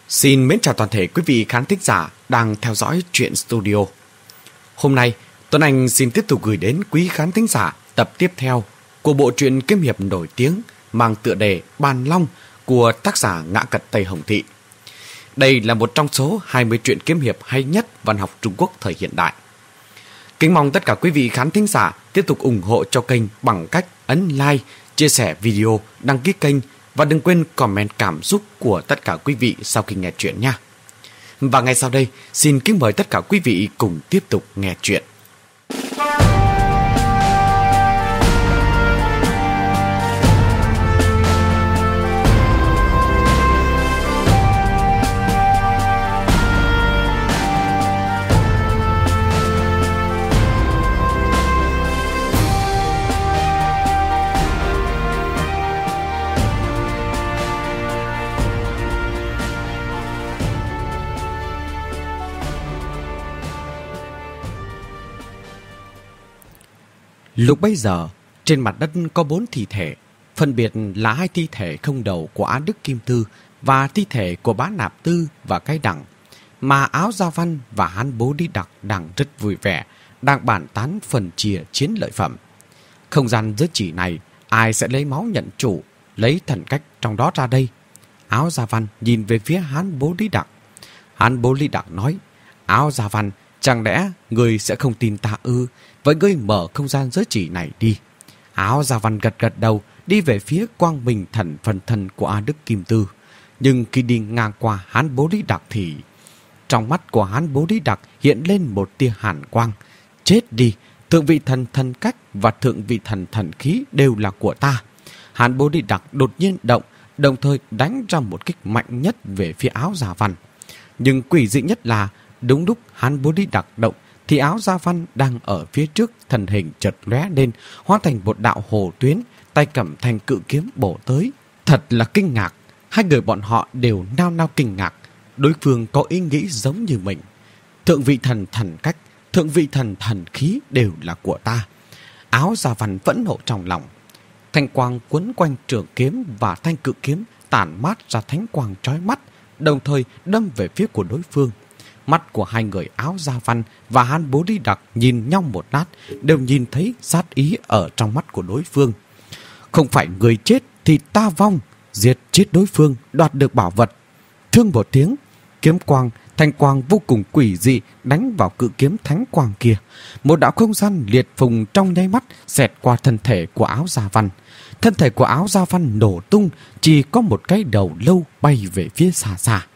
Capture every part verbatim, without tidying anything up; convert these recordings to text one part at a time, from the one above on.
Xin mến chào toàn thể quý vị khán thính giả đang theo dõi Truyện Studio. Hôm nay, Tuấn Anh xin tiếp tục gửi đến quý khán thính giả tập tiếp theo của bộ truyện kiếm hiệp nổi tiếng mang tựa đề Bàn Long của tác giả Ngã Cật Tây Hồng Thị. Đây là một trong số hai mươi truyện kiếm hiệp hay nhất văn học Trung Quốc thời hiện đại. Kính mong tất cả quý vị khán thính giả tiếp tục ủng hộ cho kênh bằng cách ấn like, chia sẻ video, đăng ký kênh và đừng quên comment cảm xúc của tất cả quý vị sau khi nghe chuyện nha. Và ngay sau đây, xin kính mời tất cả quý vị cùng tiếp tục nghe chuyện. Lúc bấy giờ, trên mặt đất có bốn thi thể, phân biệt là hai thi thể không đầu của Á Đức Kim Tư và thi thể của Bá Nạp Tư và Cái Đằng, mà Áo Gia Văn và Hán Bố Đi Đặc đang rất vui vẻ, đang bàn tán phần chia chiến lợi phẩm. Không gian giới chỉ này, ai sẽ lấy máu nhận chủ, lấy thần cách trong đó ra đây? Áo Gia Văn nhìn về phía Hán Bố Đi Đặc. Hán Bố Đi Đặc nói: Áo Gia Văn, chẳng lẽ người sẽ không tin ta ư? Vậy ngươi mở không gian giới chỉ này đi. Áo Gia Văn gật gật đầu, đi về phía Quang Minh Thần phần thân của A Đức Kim Tư. Nhưng khi đi ngang qua Hán Bố Đi Đặc thì trong mắt của Hán Bố Đi Đặc hiện lên một tia hàn quang. Chết đi, thượng vị thần thần cách và thượng vị thần thần khí đều là của ta. Hán Bố Đi Đặc đột nhiên động, đồng thời đánh ra một kích mạnh nhất về phía Áo Gia Văn. Nhưng quỷ dị nhất là đúng lúc Hán Bố Đi Đặc động thì Áo Gia Văn đang ở phía trước, thân hình chợt lóe lên, hóa thành một đạo hồ tuyến, tay cầm thanh cự kiếm bổ tới. Thật là kinh ngạc, hai người bọn họ đều nao nao kinh ngạc, đối phương có ý nghĩ giống như mình. Thượng vị thần thần cách, thượng vị thần thần khí đều là của ta. Áo Gia Văn vẫn nộ trong lòng. Thanh quang quấn quanh trường kiếm và thanh cự kiếm tản mát ra thánh quang chói mắt, đồng thời đâm về phía của đối phương. Mắt của hai người Áo Gia Văn và Hán Bố Đi Đặc nhìn nhau một lát, đều nhìn thấy sát ý ở trong mắt của đối phương. Không phải người chết thì ta vong, giết chết đối phương, đoạt được bảo vật. Thương một tiếng, kiếm quang, thanh quang vô cùng quỷ dị đánh vào cự kiếm thánh quang kia. Một đạo không gian liệt phùng trong nháy mắt xẹt qua thân thể của Áo Gia Văn. Thân thể của Áo Gia Văn nổ tung, chỉ có một cái đầu lâu bay về phía xa xa.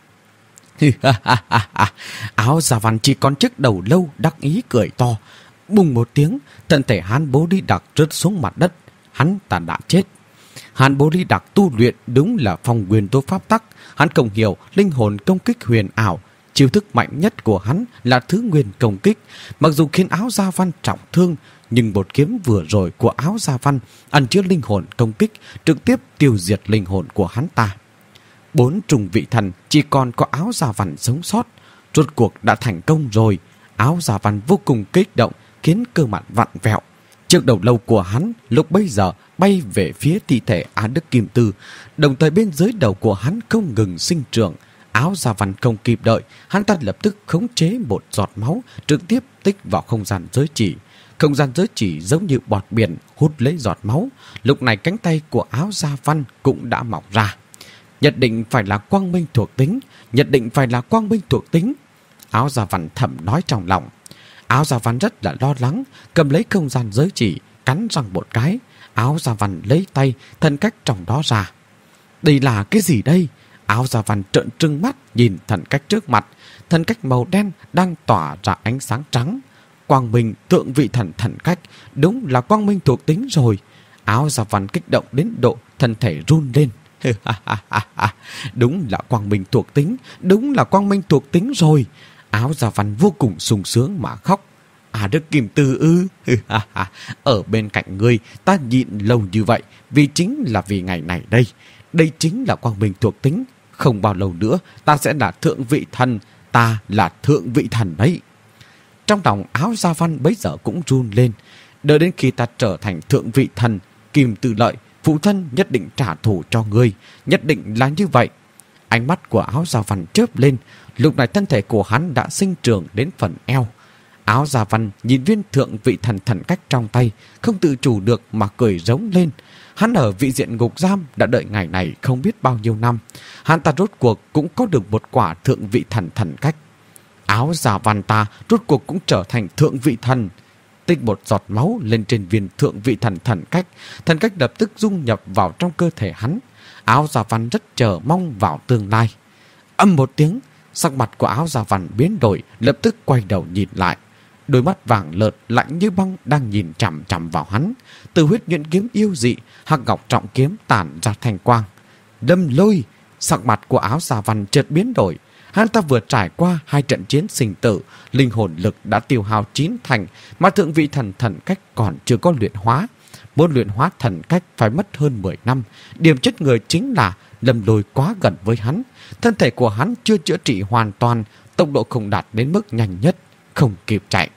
Áo Gia Văn chỉ còn chiếc đầu lâu đắc ý cười to. Bùng một tiếng, thân thể Hán Bố Đi Đặc rớt xuống mặt đất. Hắn ta đã chết. Hán Bố Đi Đặc tu luyện đúng là phong nguyên tố pháp tắc. Hắn không hiểu linh hồn công kích huyền ảo. Chiêu thức mạnh nhất của hắn là thứ nguyên công kích. Mặc dù khiến Áo Gia Văn trọng thương, nhưng một kiếm vừa rồi của Áo Gia Văn ẩn chứa linh hồn công kích, trực tiếp tiêu diệt linh hồn của hắn ta. Bốn trùng vị thần chỉ còn có Áo Gia Văn sống sót. Rốt cuộc đã thành công rồi. Áo Gia Văn vô cùng kích động, khiến cơ mặt vặn vẹo. Chiếc đầu lâu của hắn lúc bấy giờ bay về phía thi thể Á Đức Kim Tư, đồng thời bên dưới đầu của hắn không ngừng sinh trưởng. Áo Gia Văn không kịp đợi, hắn ta lập tức khống chế một giọt máu, trực tiếp tích vào không gian giới chỉ. Không gian giới chỉ giống như bọt biển hút lấy giọt máu. Lúc này cánh tay của Áo Gia Văn cũng đã mọc ra. Nhất định phải là quang minh thuộc tính, nhất định phải là quang minh thuộc tính. Áo Gia Văn thầm nói trong lòng. Áo Gia Văn rất là lo lắng, cầm lấy không gian giới chỉ, cắn răng một cái. Áo Gia Văn lấy tay, thần cách trong đó ra. Đây là cái gì đây? Áo Gia Văn trợn trừng mắt nhìn thần cách trước mặt. Thần cách màu đen đang tỏa ra ánh sáng trắng. Quang minh thượng vị thần thần cách, đúng là quang minh thuộc tính rồi. Áo Gia Văn kích động đến độ thân thể run lên. Đúng là quang minh thuộc tính, đúng là quang minh thuộc tính rồi. Áo Gia Văn vô cùng sung sướng mà khóc. À Đức Kim Tư ư? Ở bên cạnh ngươi ta nhịn lâu như vậy vì chính là vì ngày này đây. Đây chính là quang minh thuộc tính. Không bao lâu nữa ta sẽ là thượng vị thần. Ta là thượng vị thần đấy. Trong lòng Áo Gia Văn bấy giờ cũng run lên. Đợi đến khi ta trở thành thượng vị thần, Kim Tư Lợi, phụ thân nhất định trả thù cho ngươi. Nhất định là như vậy. Ánh mắt của Áo Da Văn chớp lên. Lúc này thân thể của hắn đã sinh trưởng đến phần eo. Áo Da Văn nhìn viên thượng vị thần thần cách trong tay, không tự chủ được mà cười rống lên. Hắn ở vị diện ngục giam đã đợi ngày này không biết bao nhiêu năm. Hắn ta rốt cuộc cũng có được một quả thượng vị thần thần cách. Áo Da Văn ta rốt cuộc cũng trở thành thượng vị thần. Tích một giọt máu lên trên viên thượng vị thần thần cách. Thần cách lập tức dung nhập vào trong cơ thể hắn. Áo Da Văn rất chờ mong vào tương lai. Âm một tiếng, sắc mặt của Áo Da Văn biến đổi, lập tức quay đầu nhìn lại. Đôi mắt vàng lợt lạnh như băng đang nhìn chằm chằm vào hắn. Từ huyết nhuyễn kiếm yêu dị, hắc ngọc trọng kiếm tản ra thành quang. Lâm Lôi, sắc mặt của Áo Da Văn chợt biến đổi. Hắn ta vừa trải qua hai trận chiến sinh tử, linh hồn lực đã tiêu hao chín thành, mà thượng vị thần thần cách còn chưa có luyện hóa. Muốn luyện hóa thần cách phải mất hơn mười năm. Điểm chết người chính là Lâm Lôi quá gần với hắn. Thân thể của hắn chưa chữa trị hoàn toàn, tốc độ không đạt đến mức nhanh nhất, không kịp chạy.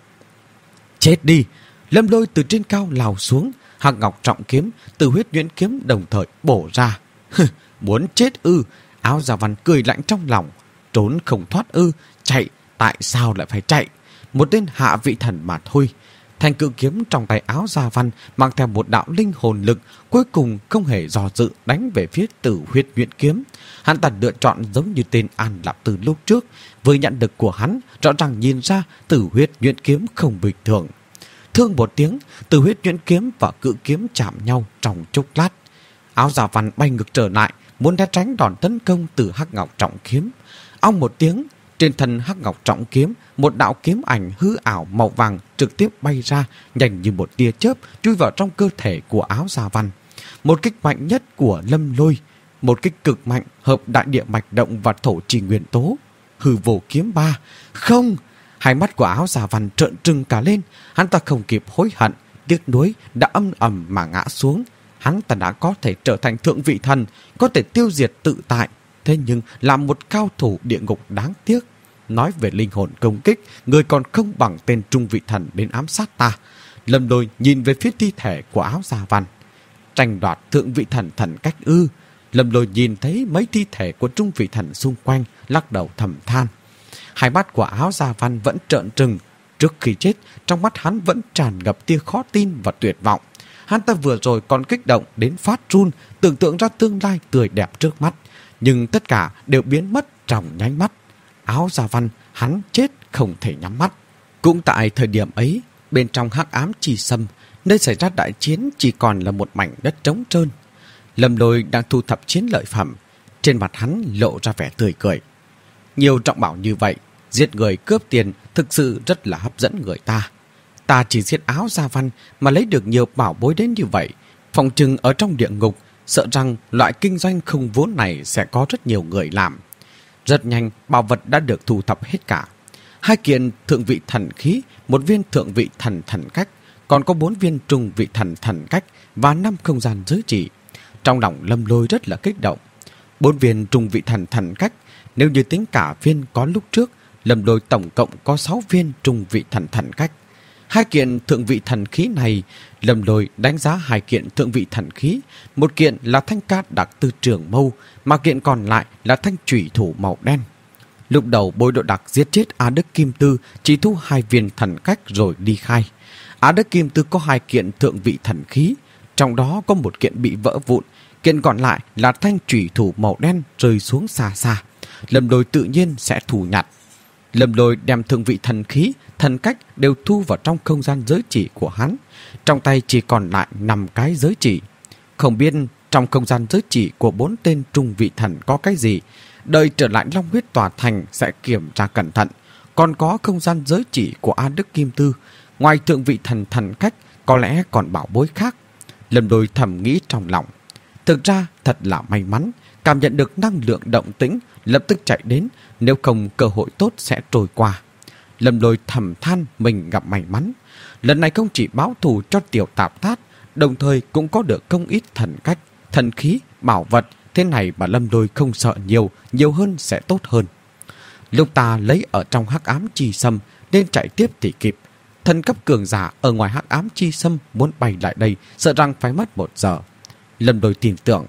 Chết đi! Lâm Lôi từ trên cao lao xuống, hắc ngọc trọng kiếm từ huyết nhuyễn kiếm đồng thời bổ ra. Muốn chết ư? Áo Da Văn cười lạnh trong lòng. Trốn không thoát ư? Chạy, tại sao lại phải chạy? Một tên hạ vị thần mà thôi. Thanh cự kiếm trong tay Áo Da Văn mang theo một đạo linh hồn lực, cuối cùng không hề dò dự đánh về phía Tử huyết nhuyễn kiếm. Hắn ta lựa chọn giống như tên An Lạp từ lúc trước. Với nhận lực của hắn, rõ ràng nhìn ra Tử huyết nhuyễn kiếm không bình thường. Thương một tiếng, Tử huyết nhuyễn kiếm và cự kiếm chạm nhau trong chốc lát. Áo Da Văn bay ngược trở lại, muốn né tránh đòn tấn công từ hắc ngọc trọng kiếm. Ong một tiếng, trên thân hắc ngọc trọng kiếm, một đạo kiếm ảnh hư ảo màu vàng trực tiếp bay ra, nhanh như một tia chớp chui vào trong cơ thể của Áo Da Văn. Một kích mạnh nhất của Lâm Lôi, một kích cực mạnh hợp đại địa mạch động và thổ trì nguyên tố. Hư vô kiếm ba. Không! Hai mắt của Áo Da Văn trợn trừng cả lên. Hắn ta không kịp hối hận, tiếc nuối đã âm ầm mà ngã xuống. Hắn ta đã có thể trở thành thượng vị thần, có thể tiêu diệt tự tại. Thế nhưng là một cao thủ địa ngục đáng tiếc. Nói về linh hồn công kích, người còn không bằng tên trung vị thần đến ám sát ta. Lâm Lôi nhìn về phía thi thể của Áo Da Văn. Tranh đoạt thượng vị thần thần cách ư? Lâm Lôi nhìn thấy mấy thi thể của trung vị thần xung quanh, lắc đầu thầm than. Hai mắt của Áo Da Văn vẫn trợn trừng. Trước khi chết, trong mắt hắn vẫn tràn ngập tia khó tin và tuyệt vọng. Hắn ta vừa rồi còn kích động đến phát run, tưởng tượng ra tương lai tươi đẹp trước mắt. Nhưng tất cả đều biến mất trong nháy mắt. Áo Da Văn, hắn chết không thể nhắm mắt. Cũng tại thời điểm ấy, bên trong hắc ám chi sâm, nơi xảy ra đại chiến chỉ còn là một mảnh đất trống trơn. Lâm Lôi đang thu thập chiến lợi phẩm, trên mặt hắn lộ ra vẻ tươi cười. Nhiều trọng bảo như vậy, giết người cướp tiền thực sự rất là hấp dẫn người ta. Ta chỉ giết Áo Da Văn mà lấy được nhiều bảo bối đến như vậy, phòng trừng ở trong địa ngục, sợ rằng loại kinh doanh không vốn này sẽ có rất nhiều người làm. Rất nhanh, bảo vật đã được thu thập hết cả. Hai kiện thượng vị thần khí, một viên thượng vị thần thần cách, còn có bốn viên trung vị thần thần cách và năm không gian giới chỉ. Trong lòng Lâm Lôi rất là kích động. Bốn viên trung vị thần thần cách, nếu như tính cả viên có lúc trước, Lâm Lôi tổng cộng có sáu viên trung vị thần thần cách. Hai kiện thượng vị thần khí này, Lâm Lôi đánh giá hai kiện thượng vị thần khí. Một kiện là thanh cát đặc tư trường mâu, mà kiện còn lại là thanh chủy thủ màu đen. Lúc đầu Bối Độ Đặc giết chết Á Đức Kim Tư, chỉ thu hai viên thần cách rồi đi khai. Á Đức Kim Tư có hai kiện thượng vị thần khí, trong đó có một kiện bị vỡ vụn, kiện còn lại là thanh chủy thủ màu đen rơi xuống xa xa. Lâm Lôi tự nhiên sẽ thu nhặt. Lâm Lôi đem thượng vị thần khí, thần cách đều thu vào trong không gian giới chỉ của hắn. Trong tay chỉ còn lại năm cái giới chỉ. Không biết trong không gian giới chỉ của bốn tên trung vị thần có cái gì. Đợi trở lại Long Huyết Tòa Thành sẽ kiểm tra cẩn thận. Còn có không gian giới chỉ của A Đức Kim Tư. Ngoài thượng vị thần thần cách, có lẽ còn bảo bối khác. Lâm Lôi thầm nghĩ trong lòng. Thực ra thật là may mắn, cảm nhận được năng lượng động tĩnh, lập tức chạy đến, nếu không cơ hội tốt sẽ trôi qua. Lâm Lôi thầm than mình gặp may mắn. Lần này không chỉ báo thù cho Tiểu Tạp Thát, đồng thời cũng có được không ít thần cách, thần khí, bảo vật. Thế này mà Lâm Lôi không sợ nhiều, nhiều hơn sẽ tốt hơn. Lúc ta lấy ở trong hắc ám chi sâm nên chạy tiếp thì kịp. Thần cấp cường giả ở ngoài hắc ám chi sâm muốn bay lại đây, sợ rằng phải mất một giờ. Lâm Lôi tin tưởng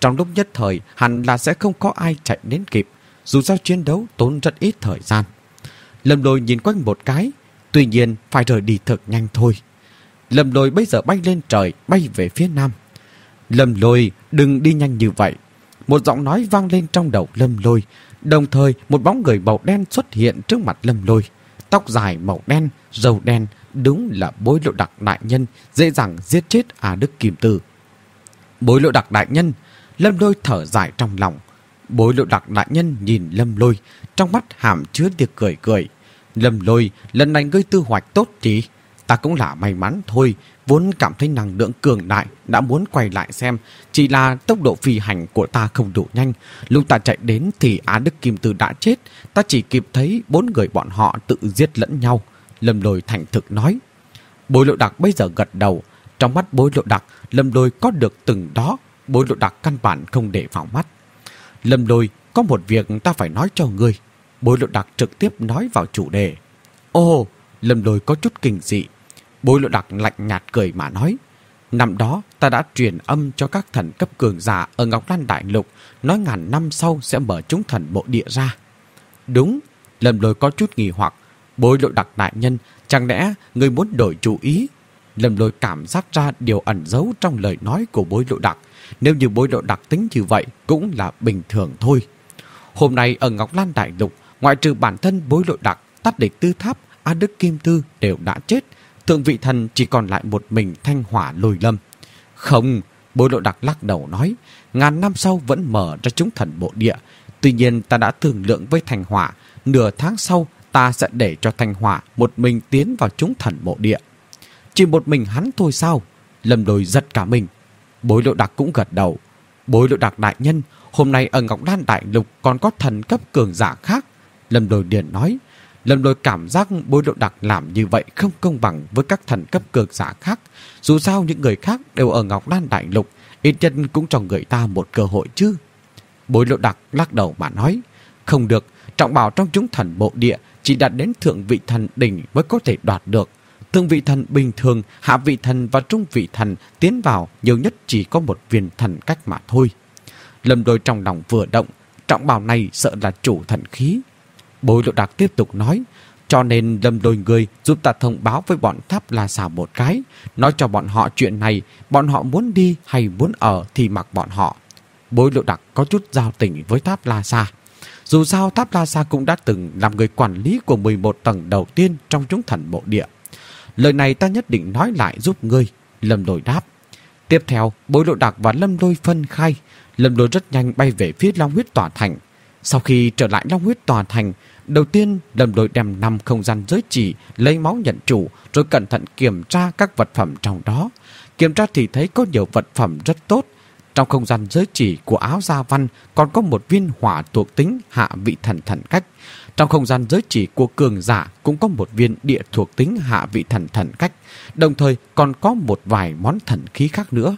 Trong lúc nhất thời hẳn là sẽ không có ai chạy đến kịp, dù sao chiến đấu tốn rất ít thời gian. Lâm Lôi nhìn quanh một cái, tuy nhiên phải rời đi thật nhanh thôi. Lâm Lôi bây giờ bay lên trời, bay về phía nam. Lâm Lôi, đừng đi nhanh như vậy. Một giọng nói vang lên trong đầu Lâm Lôi, đồng thời một bóng người màu đen xuất hiện trước mặt Lâm Lôi. Tóc dài màu đen, râu đen, đúng là Bối Lộ Đặc đại nhân, dễ dàng giết chết A Đức Kim Tư. Bối Lộ Đặc đại nhân, Lâm Lôi thở dài trong lòng. Bối Lộ Đặc đại nhân nhìn Lâm Lôi, trong mắt hàm chứa tiệc cười cười. Lâm Lôi, lần này ngươi tư hoạch tốt chứ? Ta cũng là may mắn thôi, vốn cảm thấy năng lượng cường đại, đã muốn quay lại xem, chỉ là tốc độ phi hành của ta không đủ nhanh. Lúc ta chạy đến thì Á Đức Kim Tư đã chết, ta chỉ kịp thấy bốn người bọn họ tự giết lẫn nhau. Lâm Lôi thành thực nói. Bối Lộ Đặc bây giờ gật đầu, trong mắt Bối Lộ Đặc, Lâm Lôi có được từng đó, Bối Lộ Đặc căn bản không để vào mắt. Lâm Lôi, có một việc ta phải nói cho ngươi. Bối Lộ Đặc trực tiếp nói vào chủ đề. Ồ, Lâm Lôi có chút kinh dị. Bối Lộ Đặc lạnh nhạt cười mà nói. Năm đó ta đã truyền âm cho các thần cấp cường giả ở Ngọc Lan Đại Lục, nói ngàn năm sau sẽ mở chúng thần mộ địa ra. Đúng, Lâm Lôi có chút nghi hoặc. Bối Lộ Đặc đại nhân, chẳng lẽ người muốn đổi chủ ý? Lâm Lôi cảm giác ra điều ẩn giấu trong lời nói của Bối Lộ Đặc. Nếu như Bối Lộ Đặc tính như vậy cũng là bình thường thôi. Hôm nay ở Ngọc Lan Đại Lục, ngoại trừ bản thân Bối Lộ Đặc, Tát Địch Tư Tháp, A Đức Kim Tư đều đã chết. Thượng vị thần chỉ còn lại một mình Thanh Hỏa Lôi Lâm. Không, Bối Lộ Đặc lắc đầu nói, ngàn năm sau vẫn mở ra chúng thần bộ địa. Tuy nhiên ta đã thương lượng với Thanh Hỏa, nửa tháng sau ta sẽ để cho Thanh Hỏa một mình tiến vào chúng thần bộ địa. Chỉ một mình hắn thôi sao? Lâm Lôi giật cả mình. Bối Lộ Đặc cũng gật đầu. Bối Lộ Đặc đại nhân, hôm nay ở Ngọc Lan Đại Lục còn có thần cấp cường giả khác. Lâm Lôi liền nói. Lâm Lôi cảm giác Bối Lộ Đặc làm như vậy không công bằng với các thần cấp cường giả khác. Dù sao những người khác đều ở Ngọc Lan Đại Lục, ít nhất cũng cho người ta một cơ hội chứ. Bối Lộ Đặc lắc đầu mà nói. Không được, trọng bảo trong chúng thần bộ địa chỉ đạt đến thượng vị thần đỉnh mới có thể đoạt được. Thượng vị thần bình thường, hạ vị thần và trung vị thần tiến vào nhiều nhất chỉ có một viên thần cách mà thôi. Lâm Lôi trong lòng vừa động, trọng bảo này sợ là chủ thần khí. Bối Lộ Đặc tiếp tục nói, cho nên Lâm Lôi người giúp ta thông báo với bọn Tháp La Xà một cái, nói cho bọn họ chuyện này, bọn họ muốn đi hay muốn ở thì mặc bọn họ. Bối Lộ Đặc có chút giao tình với Tháp La Xà. Dù sao Tháp La Xà cũng đã từng làm người quản lý của mười một tầng đầu tiên trong chúng thần mộ địa. Lời này ta nhất định nói lại giúp ngươi. Lâm Lôi đáp. Tiếp theo, Bối Lộ Đặc và Lâm Lôi phân khai. Lâm Lôi rất nhanh bay về phía Long Huyết Tòa Thành. Sau khi trở lại Long Huyết Tòa Thành, đầu tiên Lâm Lôi đem năm không gian giới chỉ lấy máu nhận chủ, rồi cẩn thận kiểm tra các vật phẩm trong đó. Kiểm tra thì thấy có nhiều vật phẩm rất tốt. Trong không gian giới chỉ của Áo Gia Văn còn có một viên hỏa thuộc tính hạ vị thần thần cách. Trong không gian giới chỉ của cường giả cũng có một viên địa thuộc tính hạ vị thần thần cách. Đồng thời còn có một vài món thần khí khác nữa.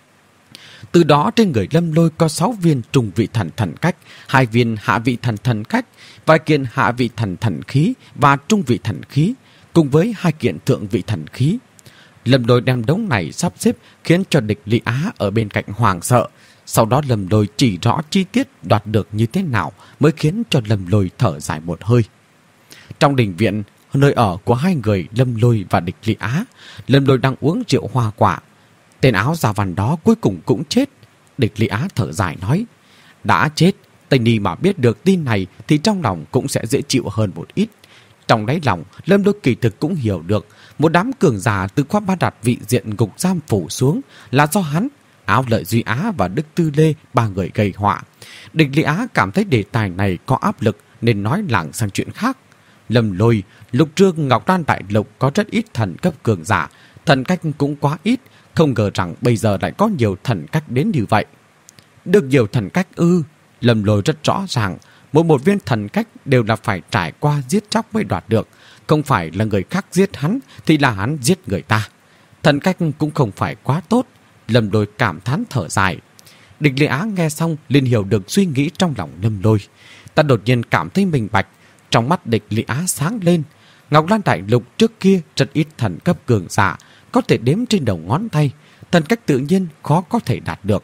Từ đó trên người Lâm Lôi có sáu viên trung vị thần thần cách, hai viên hạ vị thần thần cách, vài kiện hạ vị thần thần khí và trung vị thần khí, cùng với hai kiện thượng vị thần khí. Lâm Lôi đem đống này sắp xếp khiến cho địch Lý Á ở bên cạnh hoàng sợ. Sau đó Lâm Lôi chỉ rõ chi tiết đoạt được như thế nào mới khiến cho Lâm Lôi thở dài một hơi. Trong đình viện, nơi ở của hai người Lâm Lôi và địch Lý Á, Lâm Lôi đang uống rượu hoa quả. Tên Áo Gia Văn đó cuối cùng cũng chết. Địch Lý Á thở dài nói, đã chết, Tây Ni mà biết được tin này thì trong lòng cũng sẽ dễ chịu hơn một ít. Trong đáy lòng, Lâm Lôi kỳ thực cũng hiểu được một đám cường giả từ khóa ba đạt vị diện ngục giam phủ xuống là do hắn, Áo Lợi Duy Á và Đức Tư Lê ba người gây họa. Địch Lý Á cảm thấy đề tài này có áp lực nên nói lảng sang chuyện khác. Lâm Lôi, lục trương Ngọc Lan Đại Lục có rất ít thần cấp cường giả, thần cách cũng quá ít, không ngờ rằng bây giờ lại có nhiều thần cách đến như vậy. Được nhiều thần cách ư? Lâm Lôi rất rõ ràng, mỗi một viên thần cách đều là phải trải qua giết chóc mới đoạt được. Không phải là người khác giết hắn thì là hắn giết người ta. Thần cách cũng không phải quá tốt. Lâm Lôi cảm thán thở dài. Địch Lý Á nghe xong liền hiểu được suy nghĩ trong lòng Lâm Lôi. Ta đột nhiên cảm thấy minh bạch. Trong mắt địch Lý Á sáng lên. Ngọc Lan Đại Lục trước kia rất ít thần cấp cường giả, có thể đếm trên đầu ngón tay. Thần cách tự nhiên khó có thể đạt được.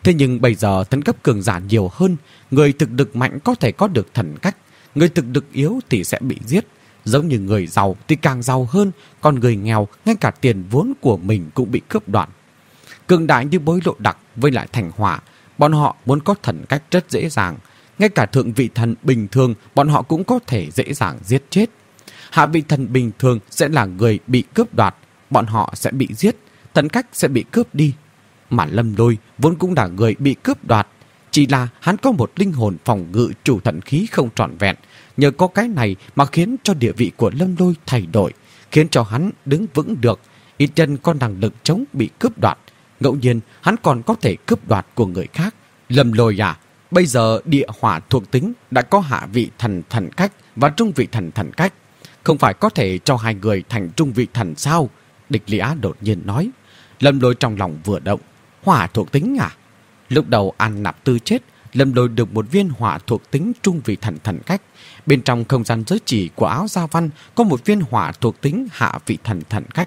Thế nhưng bây giờ thần cấp cường giả nhiều hơn, người thực lực mạnh có thể có được thần cách, người thực lực yếu thì sẽ bị giết. Giống như người giàu thì càng giàu hơn, còn người nghèo ngay cả tiền vốn của mình cũng bị cướp đoạt. Cường đại như Bối Lộ Đặc với lại Thành Hỏa, bọn họ muốn có thần cách rất dễ dàng. Ngay cả thượng vị thần bình thường bọn họ cũng có thể dễ dàng giết chết. Hạ vị thần bình thường sẽ là người bị cướp đoạt, bọn họ sẽ bị giết, thần cách sẽ bị cướp đi. Mà Lâm Lôi vốn cũng là người bị cướp đoạt, chỉ là hắn có một linh hồn phòng ngự chủ thần khí không trọn vẹn. Nhờ có cái này mà khiến cho địa vị của Lâm Lôi thay đổi, khiến cho hắn đứng vững được, ít chân có năng lực chống bị cướp đoạt. Ngẫu nhiên hắn còn có thể cướp đoạt của người khác. Lâm Lôi à, bây giờ địa hỏa thuộc tính đã có hạ vị thần thần cách và trung vị thần thần cách, không phải có thể cho hai người thành trung vị thần sao? Địch Lý Á đột nhiên nói. Lâm Lôi trong lòng vừa động. Hỏa thuộc tính à? Lúc đầu An Nạp Tư chết, Lâm Lôi được một viên hỏa thuộc tính trung vị thần thần cách. Bên trong không gian giới chỉ của áo Gia Văn có một viên hỏa thuộc tính hạ vị thần thần cách.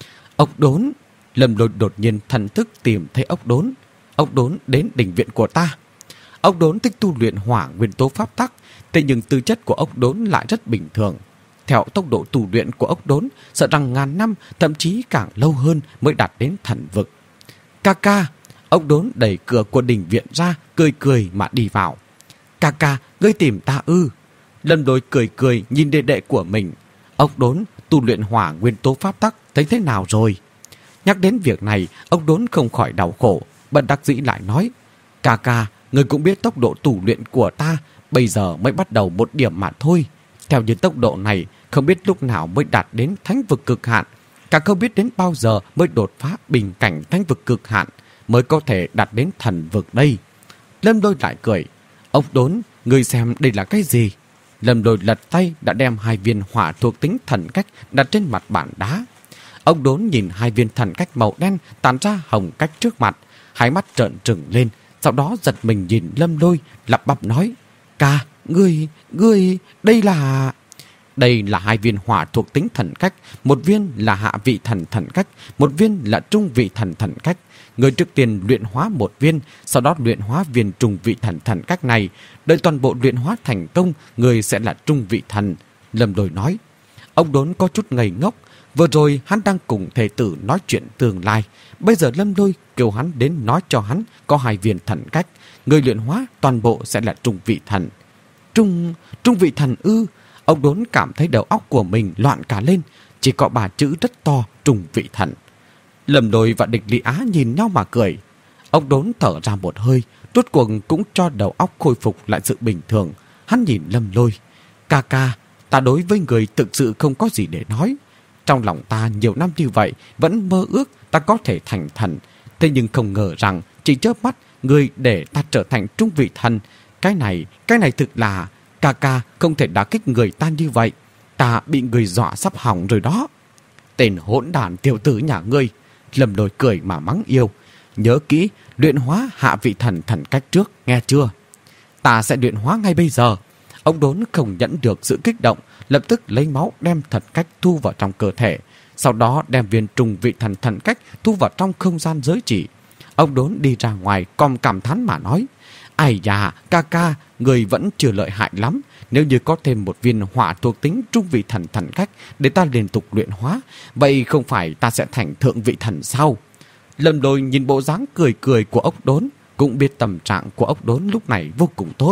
Ốc đốn. Lâm Lôi đột nhiên thần thức tìm thấy ốc đốn. Ốc đốn đến đình viện của ta. Ốc đốn thích tu luyện hỏa nguyên tố pháp tắc, thế nhưng tư chất của ốc đốn lại rất bình thường. Theo tốc độ tu luyện của ốc đốn, sợ rằng ngàn năm, thậm chí càng lâu hơn mới đạt đến thần vực. Ca ca, ốc đốn đẩy cửa của đình viện ra, cười cười mà đi vào. Ca ca, ngươi tìm ta ư? Lâm Lôi cười cười nhìn đệ đệ của mình. Ốc đốn tu luyện hỏa nguyên tố pháp tắc thấy thế nào rồi? Nhắc đến việc này, ốc đốn không khỏi đau khổ, bận đắc dĩ lại nói. Ca ca, ngươi cũng biết tốc độ tu luyện của ta bây giờ mới bắt đầu một điểm mà thôi. Theo như tốc độ này, không biết lúc nào mới đạt đến thánh vực cực hạn, càng không biết đến bao giờ mới đột phá bình cảnh thánh vực cực hạn, mới có thể đạt đến thần vực đây. Lâm Lôi lại cười. Ốc đốn, ngươi xem đây là cái gì? Lâm Lôi lật tay đã đem hai viên hỏa thuộc tính thần cách đặt trên mặt bàn đá. Ốc đốn nhìn hai viên thần cách màu đen tản ra hồng cách trước mặt, hai mắt trợn trừng lên, sau đó giật mình nhìn Lâm Lôi, lắp bắp nói. Ca, ngươi, ngươi, đây là... Đây là hai viên hỏa thuộc tính thần cách, một viên là hạ vị thần thần cách, một viên là trung vị thần thần cách. Người trước tiên luyện hóa một viên, sau đó luyện hóa viên trung vị thần thần cách này. Đợi toàn bộ luyện hóa thành công, người sẽ là trung vị thần. Lâm Lôi nói. Ông đốn có chút ngây ngốc. Vừa rồi hắn đang cùng thầy tử nói chuyện tương lai. Bây giờ Lâm Lôi kêu hắn đến nói cho hắn có hai viên thần cách. Người luyện hóa toàn bộ sẽ là trung vị thần. Trung, trung vị thần ư? Ông đốn cảm thấy đầu óc của mình loạn cả lên. Chỉ có ba chữ rất to, trung vị thần. Lâm Lôi và Địch Lý Á nhìn nhau mà cười. Ông đốn thở ra một hơi, rốt cuộc cũng cho đầu óc khôi phục lại sự bình thường. Hắn nhìn Lâm Lôi. Ca ca, ta đối với người thực sự không có gì để nói. Trong lòng ta nhiều năm như vậy vẫn mơ ước ta có thể thành thần. Thế nhưng không ngờ rằng chỉ chớp mắt người để ta trở thành trung vị thần. Cái này, cái này thực là... Ca ca không thể đả kích người ta như vậy. Ta bị người dọa sắp hỏng rồi đó. Tên hỗn đản tiểu tử nhà ngươi. Lâm Lôi cười mà mắng yêu. Nhớ kỹ, luyện hóa hạ vị thần thần cách trước, nghe chưa? Ta sẽ luyện hóa ngay bây giờ. Ông đốn không nhẫn được sự kích động, lập tức lấy máu đem thần cách thu vào trong cơ thể. Sau đó đem viên trùng vị thần thần cách thu vào trong không gian giới chỉ. Ông đốn đi ra ngoài còn cảm thán mà nói. Ai da, ca ca, người vẫn chưa lợi hại lắm. Nếu như có thêm một viên hỏa thuộc tính trung vị thần thần cách để ta liên tục luyện hóa, vậy không phải ta sẽ thành thượng vị thần sao? Lâm Lôi nhìn bộ dáng cười cười của ốc đốn, cũng biết tâm trạng của ốc đốn lúc này vô cùng tốt.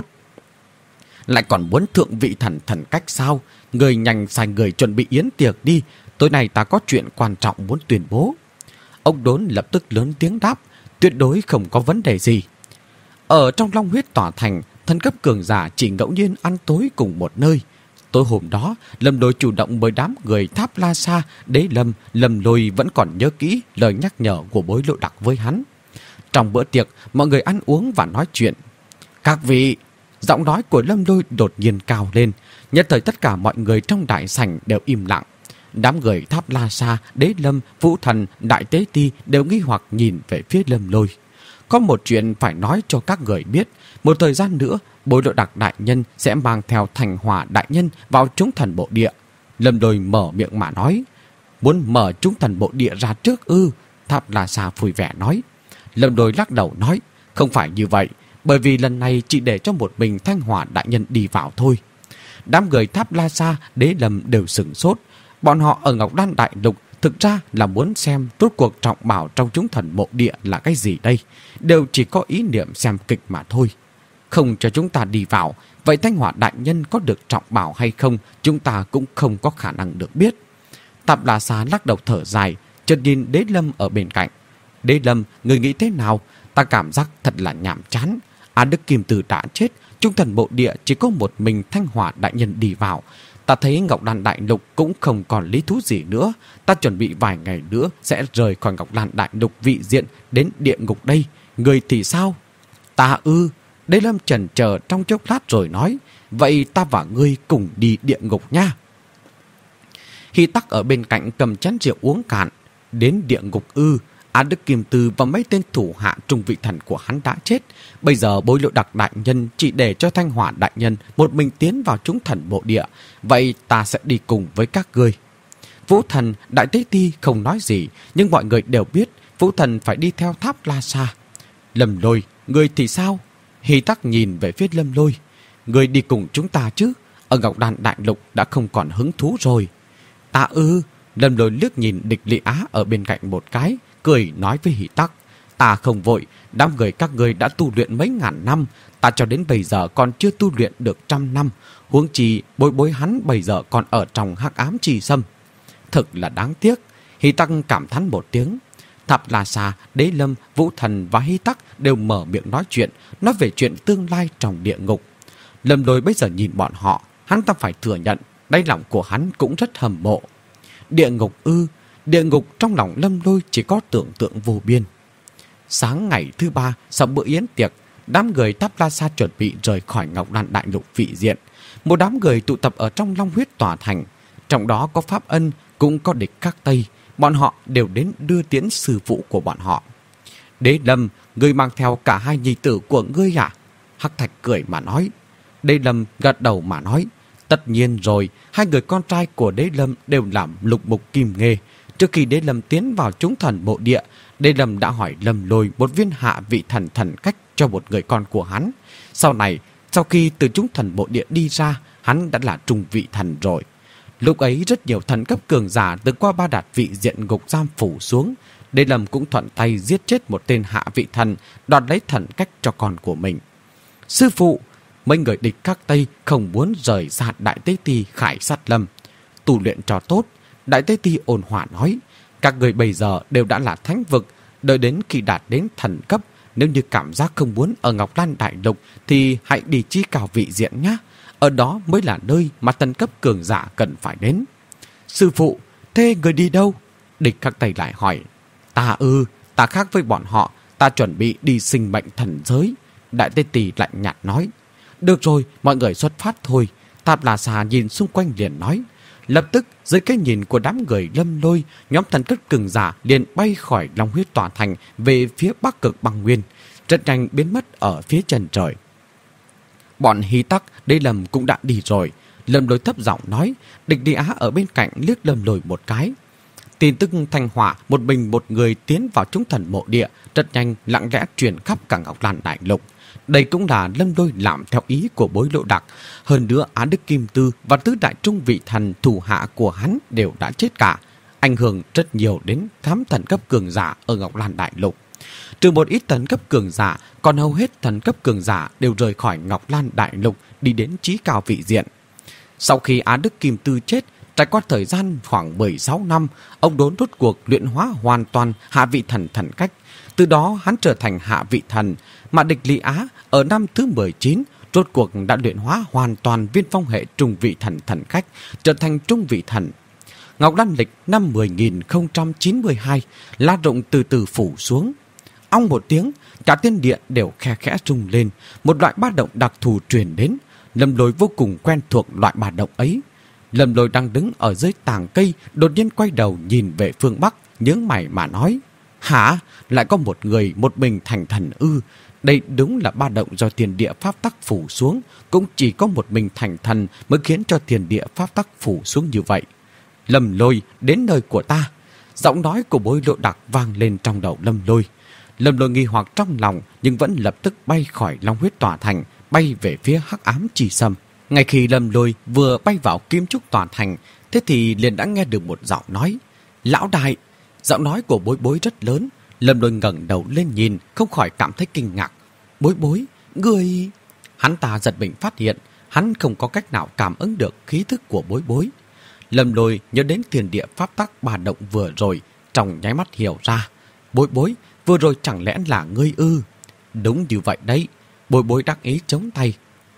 Lại còn muốn thượng vị thần thần cách sao? Người nhanh sai người chuẩn bị yến tiệc đi. Tối nay ta có chuyện quan trọng muốn tuyên bố. Ốc đốn lập tức lớn tiếng đáp. Tuyệt đối không có vấn đề gì. Ở trong Long Huyết Tỏa Thành, thần cấp cường giả chỉ ngẫu nhiên ăn tối cùng một nơi. Tối hôm đó, Lâm Lôi chủ động mời đám người Tháp La Sa, Đế Lâm, Lâm Lôi vẫn còn nhớ kỹ lời nhắc nhở của Bối Lộ Đặc với hắn. Trong bữa tiệc, mọi người ăn uống và nói chuyện. Các vị, giọng nói của Lâm Lôi đột nhiên cao lên, nhất thời tất cả mọi người trong đại sảnh đều im lặng. Đám người Tháp La Sa, Đế Lâm, Vũ Thần, Đại Tế Ti đều nghi hoặc nhìn về phía Lâm Lôi. Có một chuyện phải nói cho các người biết. Một thời gian nữa, Bối Lộ Đặc đại nhân sẽ mang theo Thành Hỏa đại nhân vào chúng thần bộ địa. Lâm Lôi mở miệng mà nói. Muốn mở chúng thần bộ địa ra trước ư? Tháp La Sa vui vẻ nói. Lâm Lôi lắc đầu nói. Không phải như vậy, bởi vì lần này chỉ để cho một mình Thanh Hỏa đại nhân đi vào thôi. Đám người Tháp La Sa, Đế Lâm đều sửng sốt. Bọn họ ở Ngọc Đan Đại Lục thực ra là muốn xem rốt cuộc trọng bảo trong chúng thần mộ địa là cái gì đây. Đều chỉ có ý niệm xem kịch mà thôi. Không cho chúng ta đi vào, vậy Thanh Hỏa đại nhân có được trọng bảo hay không, chúng ta cũng không có khả năng được biết. Tháp La Sa lắc đầu thở dài, chợt nhìn Đế Lâm ở bên cạnh. Đế Lâm, người nghĩ thế nào? Ta cảm giác thật là nhàm chán. Á Đức Kim Từ đã chết, chúng thần bộ địa chỉ có một mình Thanh Hỏa đại nhân đi vào. Ta thấy Ngọc Đan Đại Lục cũng không còn lý thú gì nữa. Ta chuẩn bị vài ngày nữa sẽ rời khỏi Ngọc Đan Đại Lục vị diện đến địa ngục đây. Người thì sao? Ta ư? Đế Lâm chần chờ trong chốc lát rồi nói, vậy ta và ngươi cùng đi địa ngục nha. Hy Tắc ở bên cạnh cầm chén rượu uống cạn. Đến địa ngục ư? Á Đức Kim Tư và mấy tên thủ hạ trung vị thần của hắn đã chết. Bây giờ Bối Lộ Đặc đại nhân chỉ để cho Thanh Hỏa đại nhân một mình tiến vào chúng thần bộ địa. Vậy ta sẽ đi cùng với các ngươi. Vũ Thần, Đại Tế Ti không nói gì, nhưng mọi người đều biết Vũ Thần phải đi theo Tháp La Sa. Lâm Lôi, ngươi thì sao? Hy Tắc nhìn về phía Lâm Lôi. Ngươi đi cùng chúng ta chứ? Ở Ngọc Đan Đại Lục đã không còn hứng thú rồi. Ta ư? Lâm Lôi liếc nhìn Địch Lị Á ở bên cạnh một cái, cười nói với Hy Tắc. Ta không vội, đám người các ngươi đã tu luyện mấy ngàn năm, ta cho đến bây giờ còn chưa tu luyện được trăm năm, huống chi Bối Bối hắn bây giờ còn ở trong hắc ám trì sâm. Thực là đáng tiếc. Hy Tắc cảm thán một tiếng. Tháp La Sa, Đế Lâm, Vũ Thần và Hy Tắc đều mở miệng nói chuyện, nói về chuyện tương lai trong địa ngục. Lâm Lôi bây giờ nhìn bọn họ, hắn ta phải thừa nhận, đáy lòng của hắn cũng rất hâm mộ. Địa ngục ư? Địa ngục trong lòng Lâm Lôi chỉ có tưởng tượng vô biên. Sáng ngày thứ ba, sau bữa yến tiệc, đám người Tháp La Sa chuẩn bị rời khỏi Ngọc Đan Đại Lục vị diện. Một đám người tụ tập ở trong Long Huyết Tòa Thành, trong đó có Pháp Ân, cũng có Địch Các Tây. Bọn họ đều đến đưa tiễn sư phụ của bọn họ. Đế Lâm, ngươi mang theo cả hai nhi tử của ngươi à? Hắc Thạch cười mà nói. Đế Lâm gật đầu mà nói. Tất nhiên rồi, hai người con trai của Đế Lâm đều làm Lục Mục Kim Nghê. Trước khi Đế Lâm tiến vào chúng thần mộ địa, Đế Lâm đã hỏi Lâm Lôi một viên hạ vị thần thần cách cho một người con của hắn. Sau này, sau khi từ chúng thần mộ địa đi ra, hắn đã là trung vị thần rồi. Lúc ấy rất nhiều thần cấp cường giả từ qua ba đạt vị diện ngục giam phủ xuống. Đế Lâm cũng thuận tay giết chết một tên hạ vị thần, đoạt lấy thần cách cho con của mình. Sư phụ, mấy người Địch Các Tây không muốn rời xa Đại Tế Ti Khải Sát Lâm. Tu luyện cho tốt, Đại Tế Ti ôn hòa nói. Các người bây giờ đều đã là thánh vực, đợi đến khi đạt đến thần cấp. Nếu như cảm giác không muốn ở Ngọc Đan Đại Lục thì hãy đi chi cao vị diện nhé. Ở đó mới là nơi mà thần cấp cường giả cần phải đến. Sư phụ, thế người đi đâu? Địch Các Tây lại hỏi. Ta ư, ta khác với bọn họ, ta chuẩn bị đi sinh mệnh thần giới. Đại Tế Ti lạnh nhạt nói. Được rồi, mọi người xuất phát thôi. Tháp La Sa nhìn xung quanh liền nói. Lập tức, dưới cái nhìn của đám người Lâm Lôi, nhóm thần cấp cường giả liền bay khỏi Long Huyết Tòa Thành về phía bắc cực băng nguyên, rất nhanh biến mất ở phía chân trời. Bọn Hy Tắc, Đế Lâm cũng đã đi rồi. Lâm Lôi thấp giọng nói. Địch Đi Á ở bên cạnh liếc Lâm Lôi một cái. Tin tức Thanh Hỏa một mình một người tiến vào chúng thần mộ địa, rất nhanh lặng lẽ truyền khắp cả Ngọc Đan Đại Lục. Đây cũng là Lâm Lôi làm theo ý của Bối Lộ Đặc. Hơn nữa Á Đức Kim Tư và tứ đại trung vị thần thủ hạ của hắn đều đã chết cả, ảnh hưởng rất nhiều đến thám thần cấp cường giả ở Ngọc Đan Đại Lục. Trừ một ít thần cấp cường giả, còn hầu hết thần cấp cường giả đều rời khỏi Ngọc Đan Đại Lục đi đến chí cao vị diện. Sau khi Á Đức Kim Tư chết, trải qua thời gian khoảng mười sáu năm, ông đốn rốt cuộc luyện hóa hoàn toàn hạ vị thần thần cách. Từ đó hắn trở thành hạ vị thần, mà Địch Lị Á ở năm thứ mười chín rốt cuộc đã luyện hóa hoàn toàn viên phong hệ trung vị thần thần cách, trở thành trung vị thần. Ngọc Đan lịch năm mười nghìn không trăm chín mươi hai, lá rụng từ từ phủ xuống. Ong một tiếng, cả thiên địa đều khe khẽ rung lên, một loại ba động đặc thù truyền đến. Lâm Lôi vô cùng quen thuộc loại ba động ấy. Lâm Lôi đang đứng ở dưới tàng cây, đột nhiên quay đầu nhìn về phương Bắc, nhướng mày mà nói. Hả? Lại có một người một mình thành thần ư? Đây đúng là ba động do thiên địa pháp tắc phủ xuống, cũng chỉ có một mình thành thần mới khiến cho thiên địa pháp tắc phủ xuống như vậy. Lâm Lôi, đến nơi của ta. Giọng nói của Bối Lộ Đặc vang lên trong đầu Lâm Lôi. Lâm Lôi nghi hoặc trong lòng nhưng vẫn lập tức bay khỏi Long Huyết Tòa Thành, bay về phía Hắc Ám Chi Sâm. Ngay khi Lâm Lôi vừa bay vào Kim Trúc Tòa Thành, thế thì liền đã nghe được một giọng nói. Lão đại! Giọng nói của Bối Bối rất lớn. Lâm Lôi ngẩng đầu lên nhìn, không khỏi cảm thấy kinh ngạc. Bối Bối, người... Hắn ta giật mình phát hiện, hắn không có cách nào cảm ứng được khí thức của Bối Bối. Lâm Lôi nhớ đến thiên địa pháp tắc bà động vừa rồi, trong nháy mắt hiểu ra. Bối Bối, vừa rồi chẳng lẽ là ngươi ư? Đúng như vậy đấy. Bối Bối đắc ý chống tay.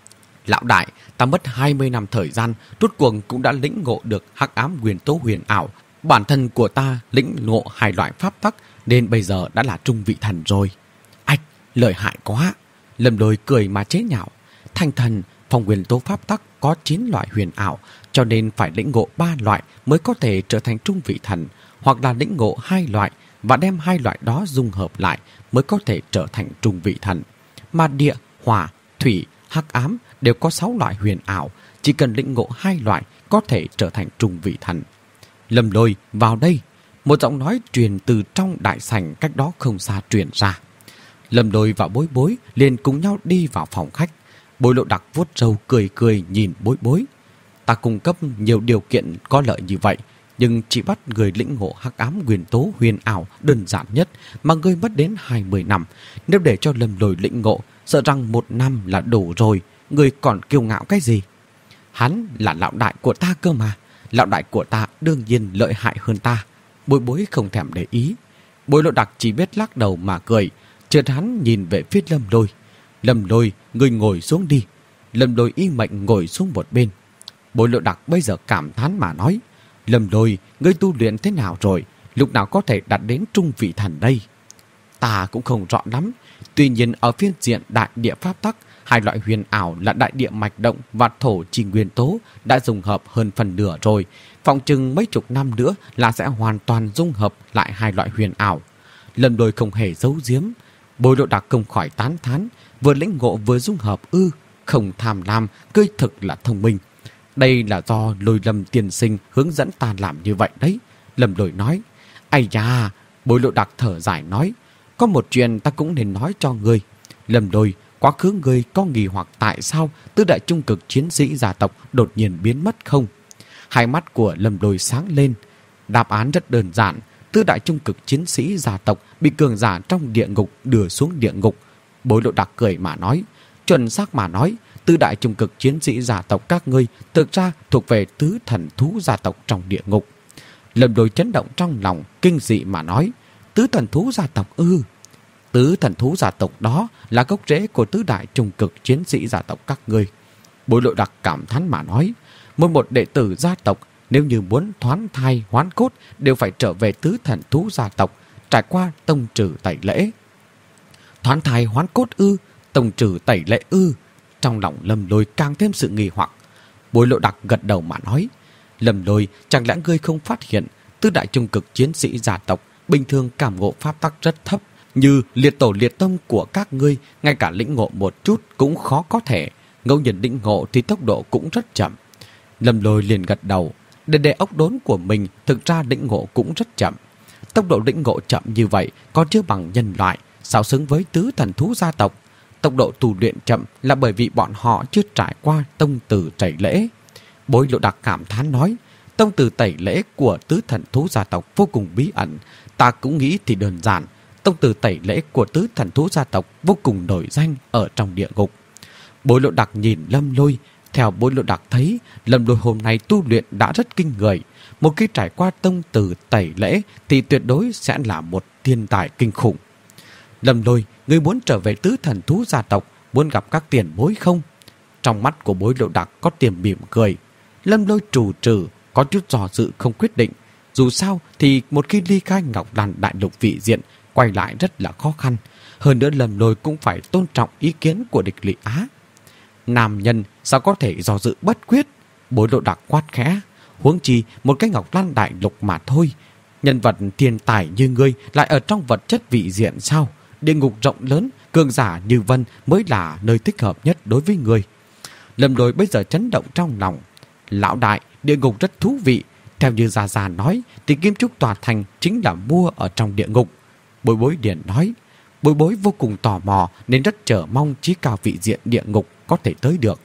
Lão đại, ta mất hai mươi năm thời gian, rốt cuộc cũng đã lĩnh ngộ được Hắc Ám Nguyên Tố huyền ảo. Bản thân của ta lĩnh ngộ hai loại pháp tắc, nên bây giờ đã là trung vị thần rồi. Ách, lợi hại quá. Lâm Lôi cười mà chế nhạo. Thành thần, phong nguyên tố pháp tắc có chín loại huyền ảo, cho nên phải lĩnh ngộ ba loại mới có thể trở thành trung vị thần, hoặc là lĩnh ngộ hai loại và đem hai loại đó dung hợp lại mới có thể trở thành trung vị thần. Mà địa, hỏa, thủy, hắc ám đều có sáu loại huyền ảo, chỉ cần lĩnh ngộ hai loại có thể trở thành trung vị thần. Lâm Lôi, vào đây. Một giọng nói truyền từ trong đại sảnh cách đó không xa truyền ra. Lâm Lôi và Bối Bối liền cùng nhau đi vào phòng khách. Bối Lộ Đặc vuốt râu cười cười nhìn Bối Bối. Ta cung cấp nhiều điều kiện có lợi như vậy, nhưng chỉ bắt người lĩnh ngộ Hắc Ám Nguyên Tố huyền ảo đơn giản nhất mà ngươi mất đến hai mươi năm. Nếu để cho Lâm Lôi lĩnh ngộ, sợ rằng một năm là đủ rồi, ngươi còn kiêu ngạo cái gì? Hắn là lão đại của ta cơ mà. Lão đại của ta đương nhiên lợi hại hơn ta. Bối Bối không thèm để ý. Bối Lộ Đặc chỉ biết lắc đầu mà cười. Chợt hắn nhìn về phía Lâm Lôi. Lâm Lôi, ngươi ngồi xuống đi. Lâm Lôi y mệnh ngồi xuống một bên. Bối Lộ Đặc bây giờ cảm thán mà nói. Lâm Lôi, ngươi tu luyện thế nào rồi? Lúc nào có thể đạt đến trung vị thần đây? Ta cũng không rõ lắm. Tuy nhiên ở phiên diện đại địa pháp tắc, hai loại huyền ảo là đại địa mạch động và thổ chi nguyên tố đã dung hợp hơn phần nửa rồi. Phòng chừng mấy chục năm nữa là sẽ hoàn toàn dung hợp lại hai loại huyền ảo. Lâm Lôi không hề giấu giếm. Bối Lộ Đặc không khỏi tán thán. Vừa lĩnh ngộ vừa dung hợp ư, không tham lam, cười thực là thông minh. Đây là do Lôi Lâm tiên sinh hướng dẫn ta làm như vậy đấy. Lâm Lôi nói. Ây da, Bối Lộ Đặc thở dài nói. Có một chuyện ta cũng nên nói cho ngươi. Lâm Lôi, quá khứ ngươi có nghi hoặc tại sao tứ đại trung cực chiến sĩ gia tộc đột nhiên biến mất không? Hai mắt của Lâm Lôi sáng lên. Đáp án rất đơn giản. Tứ đại trung cực chiến sĩ gia tộc bị cường giả trong địa ngục đưa xuống địa ngục. Bối Lộ Đặc cười mà nói. Chuẩn xác mà nói, tứ đại trung cực chiến sĩ gia tộc các ngươi thực ra thuộc về tứ thần thú gia tộc trong địa ngục. Lâm Lôi chấn động trong lòng, kinh dị mà nói. Tứ thần thú gia tộc ư? Tứ thần thú gia tộc đó là gốc rễ của tứ đại trung cực chiến sĩ gia tộc các ngươi. Bối Lộ Đặc cảm thán mà nói. Mỗi một đệ tử gia tộc nếu như muốn thoán thai hoán cốt đều phải trở về tứ thần thú gia tộc, trải qua tông trừ tẩy lễ. Thoán thai hoán cốt ư? Tông trừ tẩy lễ ư? Trong lòng Lâm Lôi càng thêm sự nghi hoặc. Bối Lộ Đặc gật đầu mà nói. Lâm Lôi, chẳng lẽ ngươi không phát hiện tứ đại trung cực chiến sĩ gia tộc bình thường cảm ngộ pháp tắc rất thấp, như liệt tổ liệt tông của các ngươi, ngay cả lĩnh ngộ một chút cũng khó có thể. Ngẫu nhiên lĩnh ngộ thì tốc độ cũng rất chậm. Lâm Lôi liền gật đầu. Để để ốc đốn của mình thực ra lĩnh ngộ cũng rất chậm. Tốc độ lĩnh ngộ chậm như vậy còn chưa bằng nhân loại, sao xứng với tứ thần thú gia tộc? Tốc độ tu luyện chậm là bởi vì bọn họ chưa trải qua tông từ tẩy lễ. Bối Lộ Đặc cảm thán nói. Tông từ tẩy lễ của tứ thần thú gia tộc vô cùng bí ẩn. Ta cũng nghĩ thì đơn giản. Tông từ tẩy lễ của tứ thần thú gia tộc vô cùng nổi danh ở trong địa ngục. Bối Lộ Đặc nhìn Lâm Lôi. Theo Bối Lộ Đặc thấy, Lâm Lôi hôm nay tu luyện đã rất kinh người. Một khi trải qua tông từ tẩy lễ thì tuyệt đối sẽ là một thiên tài kinh khủng. Lâm Lôi, ngươi muốn trở về tứ thần thú gia tộc, muốn gặp các tiền bối không? Trong mắt của Bối Lộ Đặc có tiềm mỉm cười. Lâm Lôi trù trừ, có chút dò dự không quyết định. Dù sao thì một khi ly khai Ngọc Đàn đại lục vị diện, quay lại rất là khó khăn. Hơn nữa Lâm Lôi cũng phải tôn trọng ý kiến của địch Lị Á. Nam nhân sao có thể do dự bất quyết? Bối Lộ Đặc quát khẽ. Huống chi một cái Ngọc Lan đại lục mà thôi. Nhân vật thiên tài như ngươi lại ở trong vật chất vị diện sao? Địa ngục rộng lớn, cường giả như Vân mới là nơi thích hợp nhất đối với ngươi. Lâm Lôi bây giờ chấn động trong lòng. Lão đại, địa ngục rất thú vị. Theo như Gia Gia nói thì Kim Trúc Tòa Thành chính là mua ở trong địa ngục. Bối Bối Điển nói. Bối Bối vô cùng tò mò nên rất chờ mong chí cao vị diện địa ngục có thể tới được.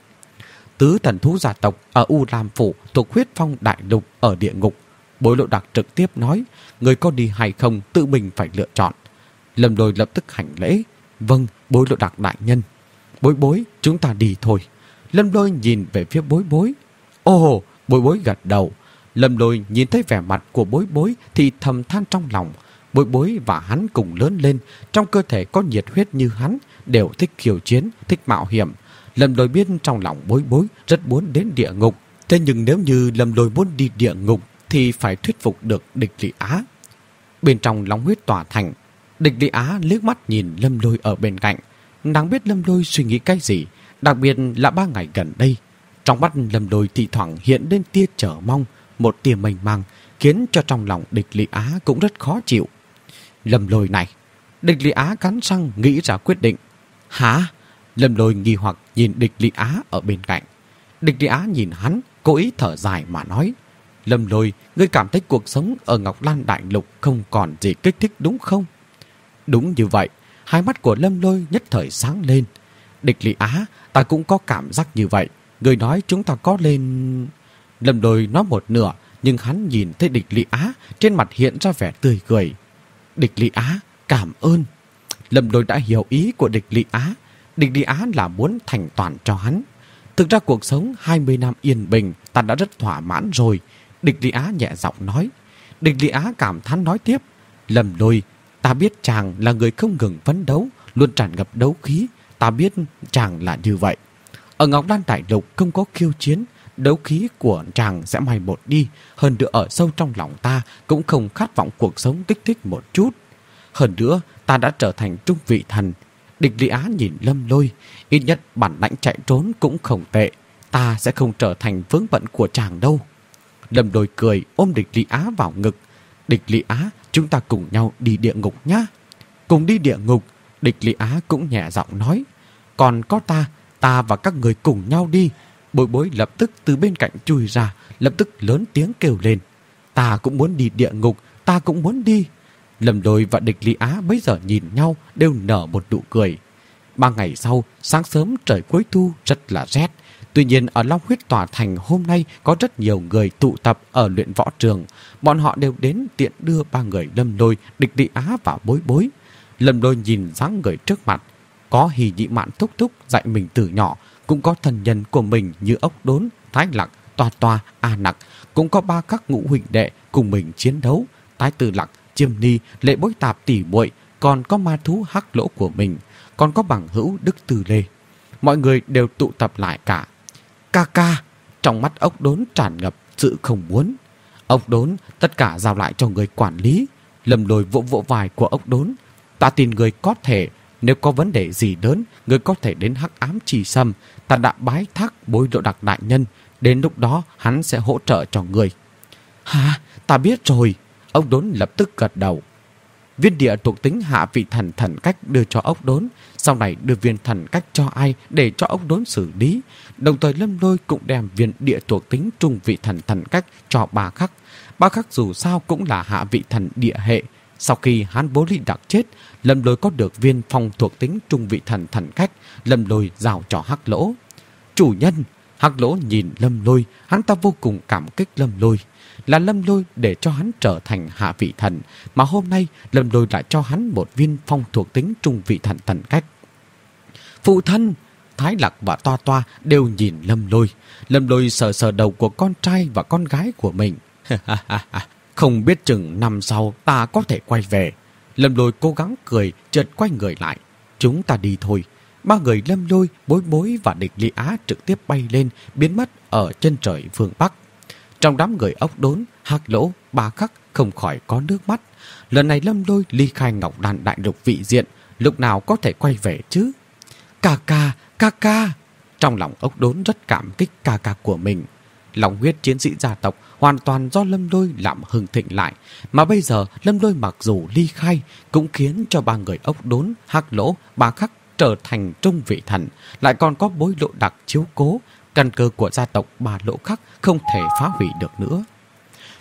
Tứ thần thú gia tộc ở U Lam Phủ thuộc huyết phong đại lục ở địa ngục. Bối Lộ Đặc trực tiếp nói, người có đi hay không tự mình phải lựa chọn. Lâm Lôi lập tức hành lễ. Vâng, Bối Lộ Đặc đại nhân. Bối Bối, chúng ta đi thôi. Lâm Lôi nhìn về phía Bối Bối. Ồ, Bối Bối gật đầu. Lâm Lôi nhìn thấy vẻ mặt của Bối Bối thì thầm than trong lòng. Bối Bối và hắn cùng lớn lên, trong cơ thể có nhiệt huyết như hắn, đều thích khiêu chiến, thích mạo hiểm. Lâm Lôi biết trong lòng Bối Bối rất muốn đến địa ngục. Thế nhưng nếu như Lâm Lôi muốn đi địa ngục thì phải thuyết phục được Địch Lị Á. Bên trong Long Huyết Tòa Thành, Địch Lị Á liếc mắt nhìn Lâm Lôi ở bên cạnh. Nàng biết Lâm Lôi suy nghĩ cái gì, đặc biệt là ba ngày gần đây. Trong mắt Lâm Lôi thi thoảng hiện lên tia chờ mong, một tia mênh mang, khiến cho trong lòng Địch Lị Á cũng rất khó chịu. Lâm Lôi này, Địch Lị Á cắn răng nghĩ ra quyết định. Hả? Lâm Lôi nghi hoặc nhìn Địch Lị Á ở bên cạnh. Địch Lị Á nhìn hắn, cố ý thở dài mà nói. Lâm Lôi, ngươi cảm thấy cuộc sống ở Ngọc Lan Đại Lục không còn gì kích thích đúng không? Đúng như vậy. Hai mắt của Lâm Lôi nhất thời sáng lên. Địch Lị Á, ta cũng có cảm giác như vậy. Người nói chúng ta có lên... Lâm Lôi nói một nửa, nhưng hắn nhìn thấy Địch Lị Á, trên mặt hiện ra vẻ tươi cười. Địch Lị Á, cảm ơn. Lâm Lôi đã hiểu ý của Địch Lị Á. Địch Lị Á là muốn thành toàn cho hắn. Thực ra cuộc sống hai mươi năm yên bình ta đã rất thỏa mãn rồi. Địch Lị Á nhẹ giọng nói. Địch Lị Á cảm thán nói tiếp. Lâm Lôi, ta biết chàng là người không ngừng phấn đấu, luôn tràn ngập đấu khí. Ta biết chàng là như vậy. Ở Ngọc Lan Đại Lục không có khiêu chiến, đấu khí của chàng sẽ mai một đi. Hơn nữa ở sâu trong lòng ta cũng không khát vọng cuộc sống kích thích một chút. Hơn nữa ta đã trở thành trung vị thần. Địch Lị Á nhìn Lâm Lôi. Ít nhất bản lãnh chạy trốn cũng không tệ. Ta sẽ không trở thành vướng bận của chàng đâu. Lâm Lôi cười ôm Địch Lị Á vào ngực. Địch Lị Á, chúng ta cùng nhau đi địa ngục nhá. Cùng đi địa ngục. Địch Lị Á cũng nhẹ giọng nói. Còn có ta, ta và các người cùng nhau đi. Bối Bối lập tức từ bên cạnh chui ra, lập tức lớn tiếng kêu lên. Ta cũng muốn đi địa ngục, ta cũng muốn đi. Lâm Lôi và Địch Lị Á bây giờ nhìn nhau đều nở một nụ cười. Ba ngày sau, sáng sớm trời cuối thu rất là rét. Tuy nhiên ở Long Huyết Tòa Thành hôm nay có rất nhiều người tụ tập ở luyện võ trường. Bọn họ đều đến tiện đưa ba người Lâm Lôi, Địch Lị Á và Bối Bối. Lâm Lôi nhìn dáng người trước mặt. Có Hỉ Nhị Mạn thúc thúc dạy mình từ nhỏ, cũng có thần nhân của mình như Ốc Đốn, Thái Lặc, Toa Toa, A Nặc, cũng có ba các ngũ huynh đệ cùng mình chiến đấu. Tái Tử Lặc, Chiêm Ni, Lệ Bối Tạp tỷ muội, còn có ma thú Hắc Lỗ của mình, còn có bằng hữu Đức Từ Lê. Mọi người đều tụ tập lại cả. Ca ca, trong mắt Ốc Đốn tràn ngập sự không muốn. Ốc Đốn, tất cả giao lại cho người quản lý. Lâm Lôi vỗ vỗ vai của Ốc Đốn. Ta tin người có thể, nếu có vấn đề gì lớn, người có thể đến Hắc Ám Trì Sâm. Ta đã bái thác Bối Lộ Đặc đại nhân, đến lúc đó hắn sẽ hỗ trợ cho người. Hả? Ta biết rồi. Ốc Đốn lập tức gật đầu. Viên địa thuộc tính hạ vị thần thần cách đưa cho Ốc Đốn, sau này đưa viên thần cách cho ai để cho Ốc Đốn xử lý. Đồng thời Lâm Lôi cũng đem viên địa thuộc tính trung vị thần thần cách cho Ba Khắc. Ba Khắc dù sao cũng là hạ vị thần địa hệ. Sau khi hắn Bố Lý Đặc chết, Lâm Lôi có được viên phong thuộc tính trung vị thần thần cách. Lâm Lôi giao cho Hắc Lỗ. Chủ nhân. Hắc Lỗ nhìn Lâm Lôi, hắn ta vô cùng cảm kích Lâm Lôi. Là Lâm Lôi để cho hắn trở thành hạ vị thần, mà hôm nay Lâm Lôi lại cho hắn một viên phong thuộc tính trung vị thần thần cách. Phụ thân! Thái Lặc và Toa Toa đều nhìn Lâm Lôi. Lâm Lôi sờ sờ đầu của con trai và con gái của mình. Không biết chừng năm sau ta có thể quay về. Lâm Lôi cố gắng cười, chợt quay người lại. Chúng ta đi thôi. Ba người Lâm Lôi, Bối Bối và Địch Lị Á trực tiếp bay lên, biến mất ở chân trời phương Bắc. Trong đám người Ốc Đốn, Hắc Lỗ, Ba Khắc không khỏi có nước mắt. Lần này Lâm Lôi ly khai Ngọc Đàn Đại Lục vị diện, lúc nào có thể quay về chứ? Ca ca, ca ca. Trong lòng Ốc Đốn rất cảm kích ca ca của mình. Lòng huyết chiến sĩ gia tộc hoàn toàn do Lâm Lôi làm hưng thịnh lại. Mà bây giờ Lâm Lôi mặc dù ly khai cũng khiến cho ba người Ốc Đốn, Hắc Lỗ, Ba Khắc trở thành trung vị thần. Lại còn có Bối Lộ Đặc chiếu cố. Căn cơ của gia tộc Ba Lỗ Khắc không thể phá hủy được nữa.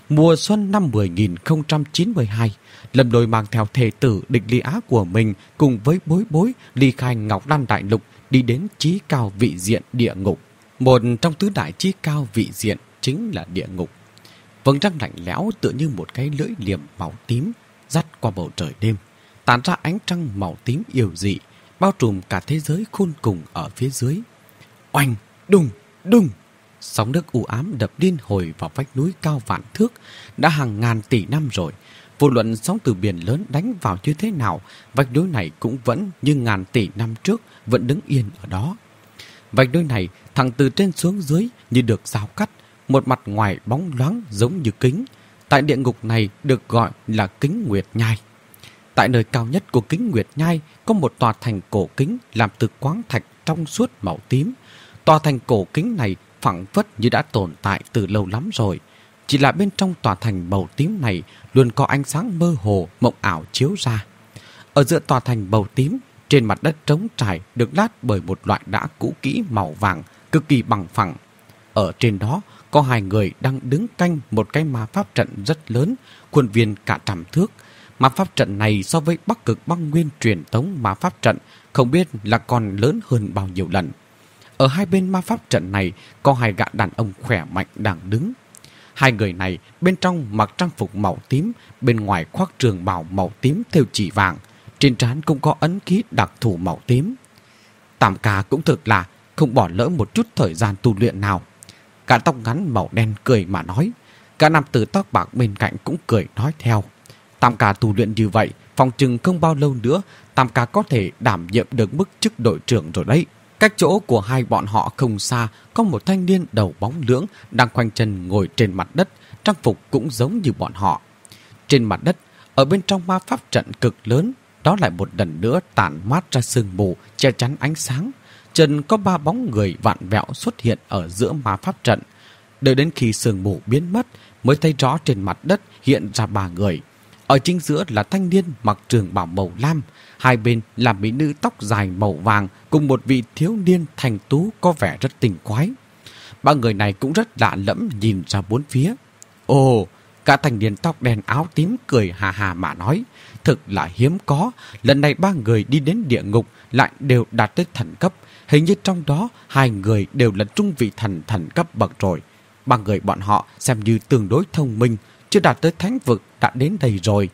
Mùa xuân năm một nghìn không trăm chín mươi hai, Lâm Lôi mang theo thê tử Địch Ly Á của mình cùng với Bối Bối ly khai Ngọc Lan Đại Lục đi đến chí cao vị diện địa ngục. Một trong tứ đại chí cao vị diện chính là địa ngục. Vầng trăng lạnh lẽo tựa như một cái lưỡi liềm màu tím dắt qua bầu trời đêm, tản ra ánh trăng màu tím yêu dị, bao trùm cả thế giới khôn cùng ở phía dưới. Oanh, đùng, đùng, sóng nước u ám đập liên hồi vào vách núi cao vạn thước, đã hàng ngàn tỷ năm rồi. Vô luận sóng từ biển lớn đánh vào như thế nào, vách núi này cũng vẫn như ngàn tỷ năm trước vẫn đứng yên ở đó. Vách núi này thẳng từ trên xuống dưới như được rào cắt, một mặt ngoài bóng loáng giống như kính. Tại địa ngục này được gọi là kính Nguyệt Nhai. Tại nơi cao nhất của kính Nguyệt Nhai có một tòa thành cổ kính làm từ khoáng thạch trong suốt màu tím. Tòa thành cổ kính này phảng phất như đã tồn tại từ lâu lắm rồi. Chỉ là bên trong tòa thành màu tím này luôn có ánh sáng mơ hồ, mộng ảo chiếu ra. Ở giữa tòa thành màu tím, trên mặt đất trống trải được lát bởi một loại đá cũ kỹ màu vàng, cực kỳ bằng phẳng. Ở trên đó có hai người đang đứng canh một cái ma pháp trận rất lớn, khuôn viên cả trăm thước. Ma pháp trận này so với Bắc Cực Băng Nguyên truyền thống ma pháp trận không biết là còn lớn hơn bao nhiêu lần. Ở hai bên ma pháp trận này có hai gã đàn ông khỏe mạnh đang đứng. Hai người này bên trong mặc trang phục màu tím, bên ngoài khoác trường bào màu tím thêu chỉ vàng, trên trán cũng có ấn ký đặc thù màu tím. Tam ca cũng thực là không bỏ lỡ một chút thời gian tu luyện nào. Cả tóc ngắn màu đen cười mà nói. Cả nam tử tóc bạc bên cạnh cũng cười nói theo. Tam ca tu luyện như vậy, phòng chừng không bao lâu nữa Tam ca có thể đảm nhiệm được mức chức đội trưởng rồi đấy. Cách chỗ của hai bọn họ không xa có một thanh niên đầu bóng lưỡng đang khoanh chân ngồi trên mặt đất, trang phục cũng giống như bọn họ. Trên mặt đất, ở bên trong ma pháp trận cực lớn, đó lại một lần nữa tản mát ra sương mù che chắn ánh sáng. Trần có ba bóng người vặn vẹo xuất hiện ở giữa ma pháp trận. Đợi đến khi sương mù biến mất mới thấy rõ trên mặt đất hiện ra ba người. Ở chính giữa là thanh niên mặc trường bào màu lam, hai bên là mỹ nữ tóc dài màu vàng cùng một vị thiếu niên thành tú có vẻ rất tình quái. Ba người này cũng rất lạ lẫm nhìn ra bốn phía. Ồ, cả thanh niên tóc đen áo tím cười hà hà mà nói, thực là hiếm có, lần này ba người đi đến địa ngục lại đều đạt tới thần cấp, hình như trong đó hai người đều là trung vị thần thần cấp bậc rồi. Ba người bọn họ xem như tương đối thông minh, chưa đạt tới thánh vực đã đến đây rồi.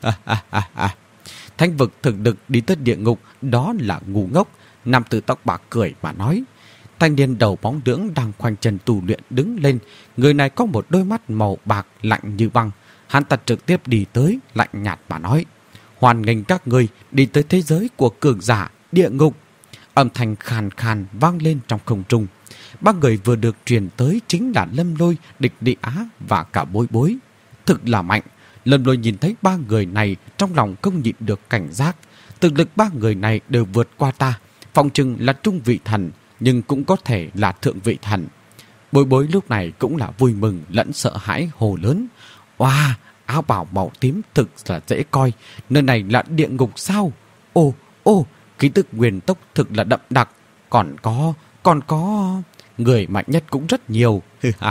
Thánh vực thực lực đi tới địa ngục đó là ngu ngốc. Nam tử tóc bạc cười mà nói. Thanh niên đầu bóng lưỡng đang khoanh chân tu luyện đứng lên. Người này có một đôi mắt màu bạc lạnh như băng. Hắn ta trực tiếp đi tới lạnh nhạt mà nói. Hoan nghênh các người đi tới thế giới của cường giả địa ngục. Âm thanh khàn khàn vang lên trong không trung. Ba người vừa được truyền tới chính là Lâm Lôi, Địch Ly Á và cả Bối Bối. Thực là mạnh. Lâm Lôi nhìn thấy ba người này trong lòng không nhịn được cảnh giác. Thực lực ba người này đều vượt qua ta. Phòng chừng là trung vị thần, nhưng cũng có thể là thượng vị thần. Bối Bối lúc này cũng là vui mừng lẫn sợ hãi hồ lớn. Oa, áo bào màu tím thực là dễ coi. Nơi này là địa ngục sao? Ô, ô, khí tức nguyên tốc thực là đậm đặc. Còn có, còn có... Người mạnh nhất cũng rất nhiều.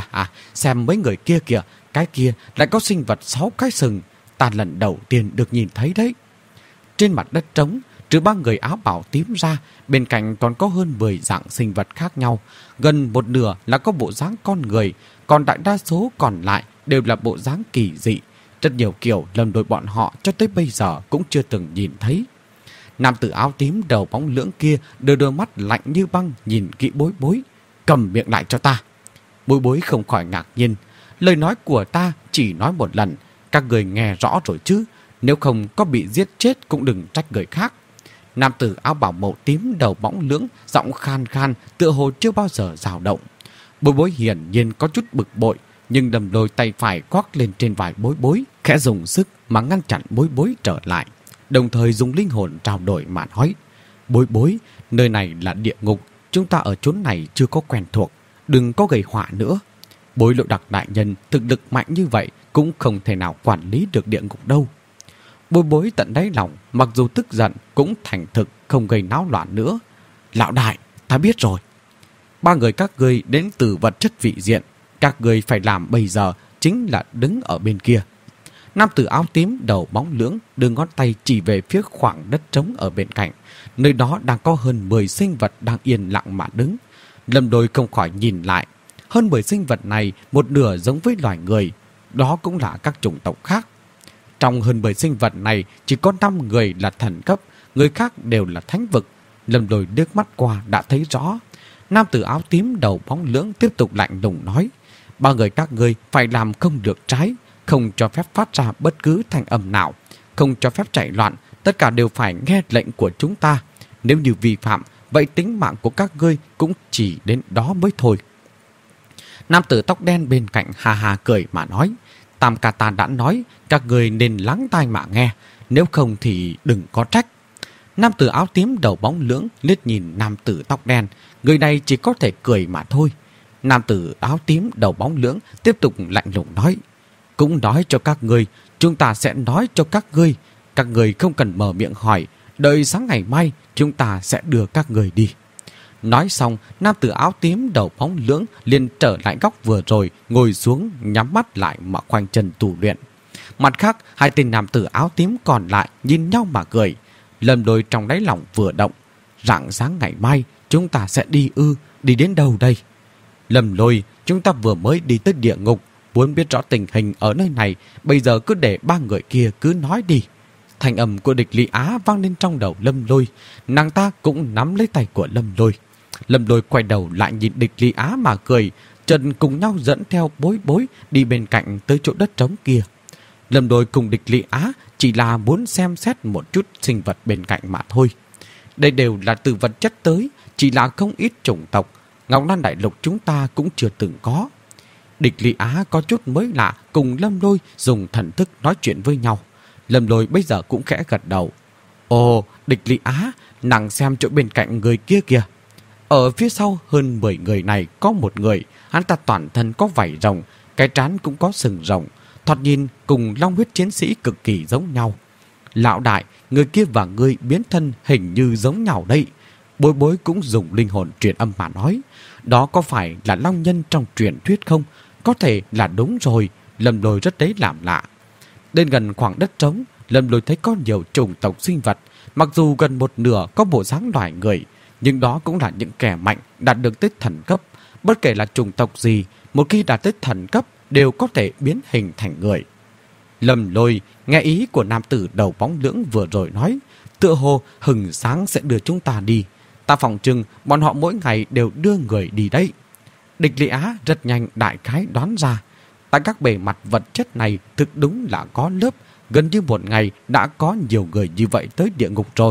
Xem mấy người kia kìa, cái kia lại có sinh vật sáu cái sừng. Ta lần đầu tiên được nhìn thấy đấy. Trên mặt đất trống, trừ ba người áo bào tím ra, bên cạnh còn có hơn mười dạng sinh vật khác nhau. Gần một nửa là có bộ dáng con người, còn đại đa số còn lại đều là bộ dáng kỳ dị. Rất nhiều kiểu lần đôi bọn họ cho tới bây giờ cũng chưa từng nhìn thấy. Nam tử áo tím đầu bóng lưỡng kia đưa đôi mắt lạnh như băng nhìn kỹ Bối Bối. Cầm miệng lại cho ta. Bối Bối không khỏi ngạc nhiên. Lời nói của ta chỉ nói một lần. Các người nghe rõ rồi chứ. Nếu không có bị giết chết cũng đừng trách người khác. Nam tử áo bào màu tím đầu bóng lưỡng, giọng khan khan, tựa hồ chưa bao giờ dao động. Bối Bối hiển nhiên có chút bực bội, nhưng Đầm Lôi tay phải khoác lên trên vai Bối Bối, khẽ dùng sức mà ngăn chặn Bối Bối trở lại, đồng thời dùng linh hồn trao đổi mà nói. Bối Bối, nơi này là địa ngục, chúng ta ở chốn này chưa có quen thuộc, đừng có gây họa nữa. Bối Lộ Đặc đại nhân thực lực mạnh như vậy cũng không thể nào quản lý được địa ngục đâu. Bối Bối tận đáy lòng, mặc dù tức giận cũng thành thực không gây náo loạn nữa. Lão đại, ta biết rồi. Ba người các ngươi đến từ vật chất vị diện, các ngươi phải làm bây giờ chính là đứng ở bên kia. Nam tử áo tím đầu bóng lưỡng đưa ngón tay chỉ về phía khoảng đất trống ở bên cạnh. Nơi đó đang có hơn mười sinh vật đang yên lặng mà đứng. Lâm Lôi không khỏi nhìn lại. Hơn mười sinh vật này một nửa giống với loài người. Đó cũng là các chủng tộc khác. Trong hơn mười sinh vật này chỉ có năm người là thần cấp, người khác đều là thánh vực. Lâm Lôi liếc mắt qua đã thấy rõ. Nam tử áo tím đầu bóng lưỡng tiếp tục lạnh lùng nói: ba người các ngươi phải làm không được trái, không cho phép phát ra bất cứ thanh âm nào, không cho phép chạy loạn, tất cả đều phải nghe lệnh của chúng ta. Nếu như vi phạm, vậy tính mạng của các ngươi cũng chỉ đến đó mới thôi. Nam tử tóc đen bên cạnh hà hà cười mà nói: Tam Ca Ta đã nói, các ngươi nên lắng tai mà nghe, nếu không thì đừng có trách. Nam tử áo tím đầu bóng lưỡng liếc nhìn nam tử tóc đen, người này chỉ có thể cười mà thôi. Nam tử áo tím đầu bóng lưỡng tiếp tục lạnh lùng nói: cũng nói cho các ngươi, chúng ta sẽ nói cho các ngươi, các ngươi không cần mở miệng hỏi, đợi sáng ngày mai chúng ta sẽ đưa các ngươi đi. Nói xong, nam tử áo tím đầu bóng lưỡng liền trở lại góc vừa rồi, ngồi xuống nhắm mắt lại mà khoanh chân tu luyện. Mặt khác, hai tên nam tử áo tím còn lại nhìn nhau mà cười. Lâm Lôi trong đáy lòng vừa động, rạng sáng ngày mai chúng ta sẽ đi ư? Đi đến đâu đây? Lâm Lôi, chúng ta vừa mới đi tới địa ngục, muốn biết rõ tình hình ở nơi này, bây giờ cứ để ba người kia cứ nói đi. Thanh âm của Địch Lý Á vang lên trong đầu Lâm Lôi, nàng ta cũng nắm lấy tay của Lâm Lôi. Lâm Lôi quay đầu lại nhìn Địch Lý Á mà cười, Trần cùng nhau dẫn theo Bối Bối đi bên cạnh tới chỗ đất trống kia. Lâm Lôi cùng Địch Lý Á chỉ là muốn xem xét một chút sinh vật bên cạnh mà thôi. Đây đều là từ vật chất tới, chỉ là không ít chủng tộc, Ngọc Lan Đại Lục chúng ta cũng chưa từng có. Địch Lý Á có chút mới lạ, cùng Lâm Lôi dùng thần thức nói chuyện với nhau. Lâm Lôi bây giờ cũng khẽ gật đầu. Ồ, Địch Lý Á, nàng xem chỗ bên cạnh người kia kìa. Ở phía sau hơn mười người này có một người, hắn ta toàn thân có vảy rồng, cái trán cũng có sừng rồng, thoạt nhìn cùng long huyết chiến sĩ cực kỳ giống nhau. Lão đại, người kia và ngươi biến thân hình như giống nhau đây. Bối Bối cũng dùng linh hồn truyền âm mà nói. Đó có phải là long nhân trong truyền thuyết không? Có thể là đúng rồi. Lâm Lôi rất đấy làm lạ. Đến gần khoảng đất trống, Lâm Lôi thấy có nhiều chủng tộc sinh vật. Mặc dù gần một nửa có bộ dáng loài người, nhưng đó cũng là những kẻ mạnh đạt được tới thần cấp. Bất kể là chủng tộc gì, một khi đạt tới thần cấp đều có thể biến hình thành người. Lâm Lôi nghe ý của nam tử đầu bóng lưỡng vừa rồi nói, tựa hồ hừng sáng sẽ đưa chúng ta đi. Ta phòng trừng bọn họ mỗi ngày đều đưa người đi đấy. Địch Lý Á rất nhanh đại khái đoán ra. Tại các bề mặt vật chất này thực đúng là có lớp, gần như một ngày đã có nhiều người như vậy tới địa ngục rồi.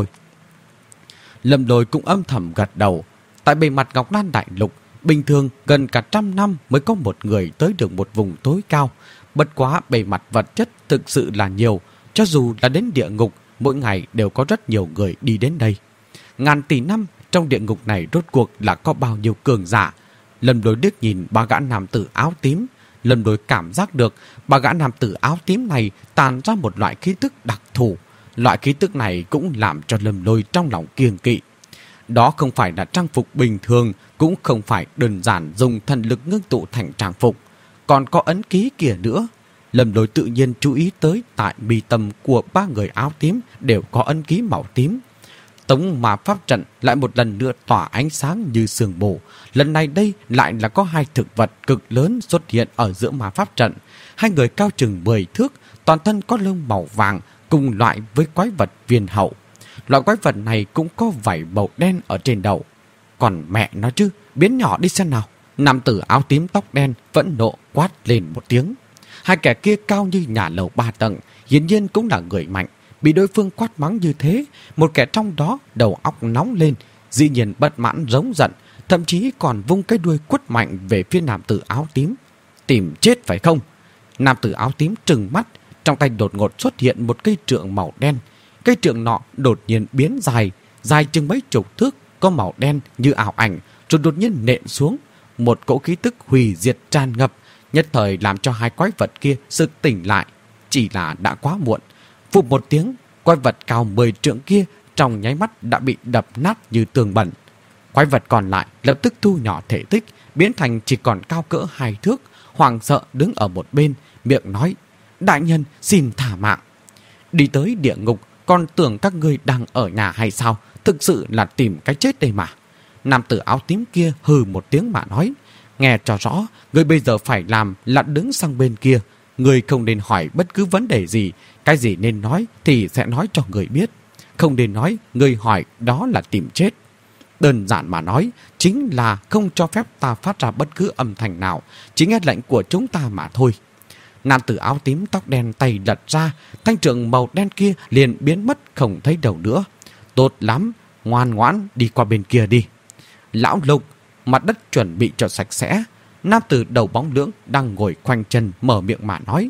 Lâm Lôi cũng âm thầm gật đầu. Tại bề mặt Ngọc Lan Đại Lục, bình thường gần cả trăm năm mới có một người tới được một vùng tối cao. Bất quá bề mặt vật chất thực sự là nhiều, cho dù là đến địa ngục, mỗi ngày đều có rất nhiều người đi đến đây. Ngàn tỷ năm trong địa ngục này rốt cuộc là có bao nhiêu cường giả. Lâm Lôi liếc nhìn ba gã nam tử áo tím, Lâm Lôi cảm giác được ba gã nam tử áo tím này tàn ra một loại khí tức đặc thù. Loại khí tức này cũng làm cho Lâm Lôi trong lòng kiêng kỵ. Đó không phải là trang phục bình thường, cũng không phải đơn giản dùng thần lực ngưng tụ thành trang phục, còn có ấn ký kia nữa. Lâm Lôi tự nhiên chú ý tới tại mi tâm của ba người áo tím đều có ấn ký màu tím. Tống Ma Pháp Trận lại một lần nữa tỏa ánh sáng như sương mù. Lần này đây lại là có hai thực vật cực lớn xuất hiện ở giữa Ma Pháp Trận. Hai người cao chừng mười thước, toàn thân có lông màu vàng, cùng loại với quái vật viên hậu. Loại quái vật này cũng có vảy màu đen ở trên đầu. Còn mẹ nó chứ, biến nhỏ đi xem nào. Nam tử áo tím tóc đen vẫn nộ quát lên một tiếng. Hai kẻ kia cao như nhà lầu ba tầng, hiển nhiên cũng là người mạnh. Bị đối phương quát mắng như thế, một kẻ trong đó đầu óc nóng lên, dĩ nhiên bất mãn rống giận, thậm chí còn vung cái đuôi quất mạnh về phía nam tử áo tím. Tìm chết phải không? Nam tử áo tím trừng mắt, trong tay đột ngột xuất hiện một cây trượng màu đen. Cây trượng nọ đột nhiên biến dài, dài chừng mấy chục thước, có màu đen như ảo ảnh, rồi đột nhiên nện xuống. Một cỗ khí tức hủy diệt tràn ngập, nhất thời làm cho hai quái vật kia sực tỉnh lại. Chỉ là đã quá muộn. Phụt một tiếng, quái vật cao mười trượng kia trong nháy mắt đã bị đập nát như tường bẩn. Quái vật còn lại lập tức thu nhỏ thể tích, biến thành chỉ còn cao cỡ hai thước, hoảng sợ đứng ở một bên, miệng nói: đại nhân xin thả mạng. Đi tới địa ngục còn tưởng các ngươi đang ở nhà hay sao? Thực sự là tìm cái chết đây mà. Nam tử áo tím kia hừ một tiếng mà nói: nghe cho rõ, ngươi bây giờ phải làm là đứng sang bên kia. Ngươi không nên hỏi bất cứ vấn đề gì, cái gì nên nói thì sẽ nói cho người biết. Không nên nói, ngươi hỏi đó là tìm chết. Đơn giản mà nói, chính là không cho phép ta phát ra bất cứ âm thanh nào, chỉ nghe lệnh của chúng ta mà thôi. Nam tử áo tím tóc đen tay lật ra, thanh trượng màu đen kia liền biến mất không thấy đâu nữa. Tốt lắm, ngoan ngoãn đi qua bên kia đi. Lão Lục, mặt đất chuẩn bị cho sạch sẽ. Nam tử đầu bóng lưỡng đang ngồi khoanh chân mở miệng mà nói.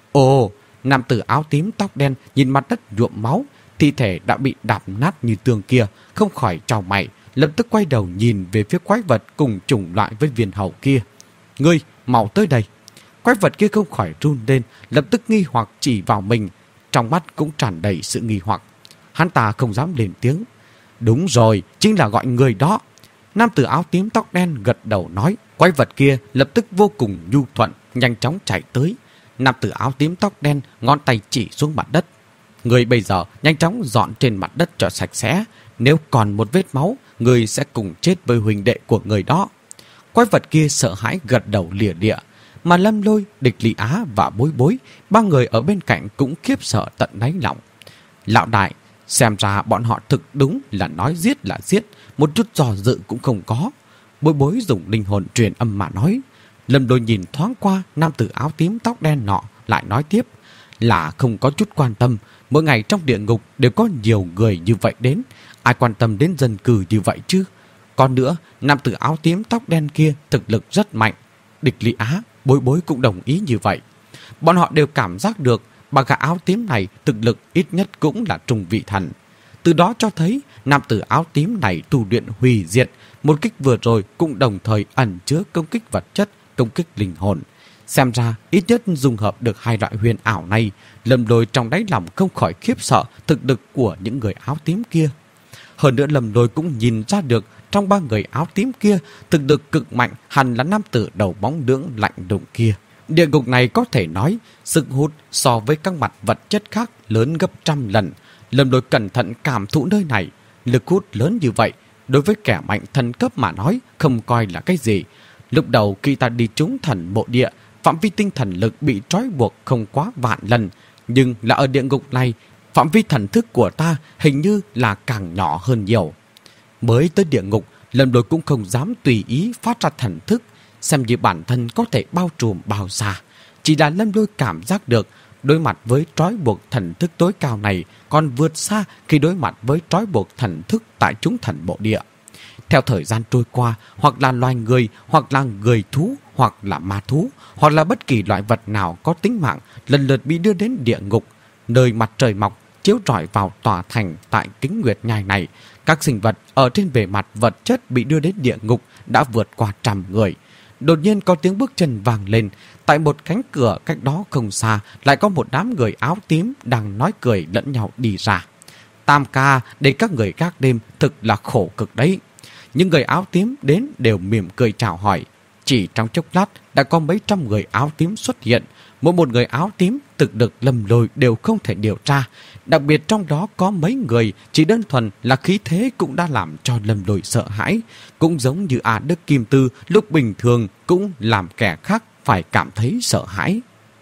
Ồ, nam tử áo tím tóc đen nhìn mặt đất nhuộm máu, thi thể đã bị đạp nát như tường kia, không khỏi chau mày, lập tức quay đầu nhìn về phía quái vật cùng chủng loại với viên hầu kia. Ngươi, mau tới đây. Quái vật kia không khỏi run lên, lập tức nghi hoặc chỉ vào mình, trong mắt cũng tràn đầy sự nghi hoặc. Hắn ta không dám lên tiếng. Đúng rồi, chính là gọi người đó. Nam tử áo tím tóc đen gật đầu nói. Quái vật kia lập tức vô cùng nhu thuận, nhanh chóng chạy tới. Nam tử áo tím tóc đen ngón tay chỉ xuống mặt đất. Người bây giờ nhanh chóng dọn trên mặt đất cho sạch sẽ. Nếu còn một vết máu, người sẽ cùng chết với huynh đệ của người đó. Quái vật kia sợ hãi gật đầu lìa địa. Mà Lâm Lôi, Địch Lý Á và Bối Bối, ba người ở bên cạnh cũng khiếp sợ tận đáy lòng. Lão đại, xem ra bọn họ thực đúng là nói giết là giết, một chút dò dự cũng không có. Bối Bối dùng linh hồn truyền âm mà nói. Lâm Lôi nhìn thoáng qua nam tử áo tím tóc đen nọ, lại nói tiếp là không có chút quan tâm. Mỗi ngày trong địa ngục đều có nhiều người như vậy đến, ai quan tâm đến dân cư như vậy chứ? Còn nữa, nam tử áo tím tóc đen kia thực lực rất mạnh. Địch Lý Á, Bối Bối cũng đồng ý như vậy. Bọn họ đều cảm giác được bà gã áo tím này thực lực ít nhất cũng là trung vị thần. Từ đó cho thấy nam tử áo tím này tu luyện hủy diệt, một kích vừa rồi cũng đồng thời ẩn chứa công kích vật chất, công kích linh hồn. Xem ra ít nhất dung hợp được hai loại huyền ảo này, Lâm Lôi trong đáy lòng không khỏi khiếp sợ thực lực của những người áo tím kia. Hơn nữa Lâm Lôi cũng nhìn ra được trong ba người áo tím kia, thực lực cực mạnh hẳn là nam tử đầu bóng lưỡng lạnh lùng kia. Địa ngục này có thể nói sức hút so với các mặt vật chất khác lớn gấp trăm lần. Lâm Lôi cẩn thận cảm thụ nơi này, lực hút lớn như vậy đối với kẻ mạnh thần cấp mà nói không coi là cái gì. Lúc đầu khi ta đi trúng thần mộ địa, phạm vi tinh thần lực bị trói buộc không quá vạn lần, nhưng là ở địa ngục này, phạm vi thần thức của ta hình như là càng nhỏ hơn nhiều. Mới tới địa ngục, Lâm Lôi cũng không dám tùy ý phát ra thần thức, xem như bản thân có thể bao trùm bao xa. Chỉ là Lâm Lôi cảm giác được, đối mặt với trói buộc thần thức tối cao này còn vượt xa khi đối mặt với trói buộc thần thức tại chúng thần mộ địa. Theo thời gian trôi qua, hoặc là loài người, hoặc là người thú, hoặc là ma thú, hoặc là bất kỳ loại vật nào có tính mạng lần lượt bị đưa đến địa ngục, nơi mặt trời mọc chiếu rọi vào tòa thành tại Kính Nguyệt Nhai này. Các sinh vật ở trên bề mặt vật chất bị đưa đến địa ngục đã vượt qua trăm người. Đột nhiên có tiếng bước chân vang lên. Tại một cánh cửa cách đó không xa lại có một đám người áo tím đang nói cười lẫn nhau đi ra. Tam ca, để các người gác đêm thực là khổ cực đấy. Những người áo tím đến đều mỉm cười chào hỏi. Chỉ trong chốc lát đã có mấy trăm người áo tím xuất hiện. Mỗi một người áo tím thực lực Lâm Lôi đều không thể điều tra. Đặc biệt trong đó có mấy người chỉ đơn thuần là khí thế cũng đã làm cho Lâm Lôi sợ hãi. Cũng giống như A Đức Kim Tư lúc bình thường cũng làm kẻ khác phải cảm thấy sợ hãi.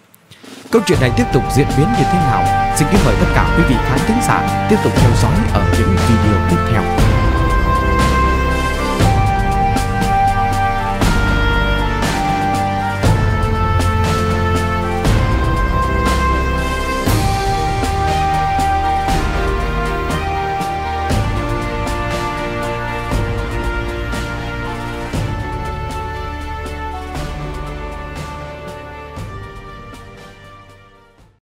Câu chuyện này tiếp tục diễn biến như thế nào? Xin kính mời tất cả quý vị khán thính giả tiếp tục theo dõi ở những video tiếp theo.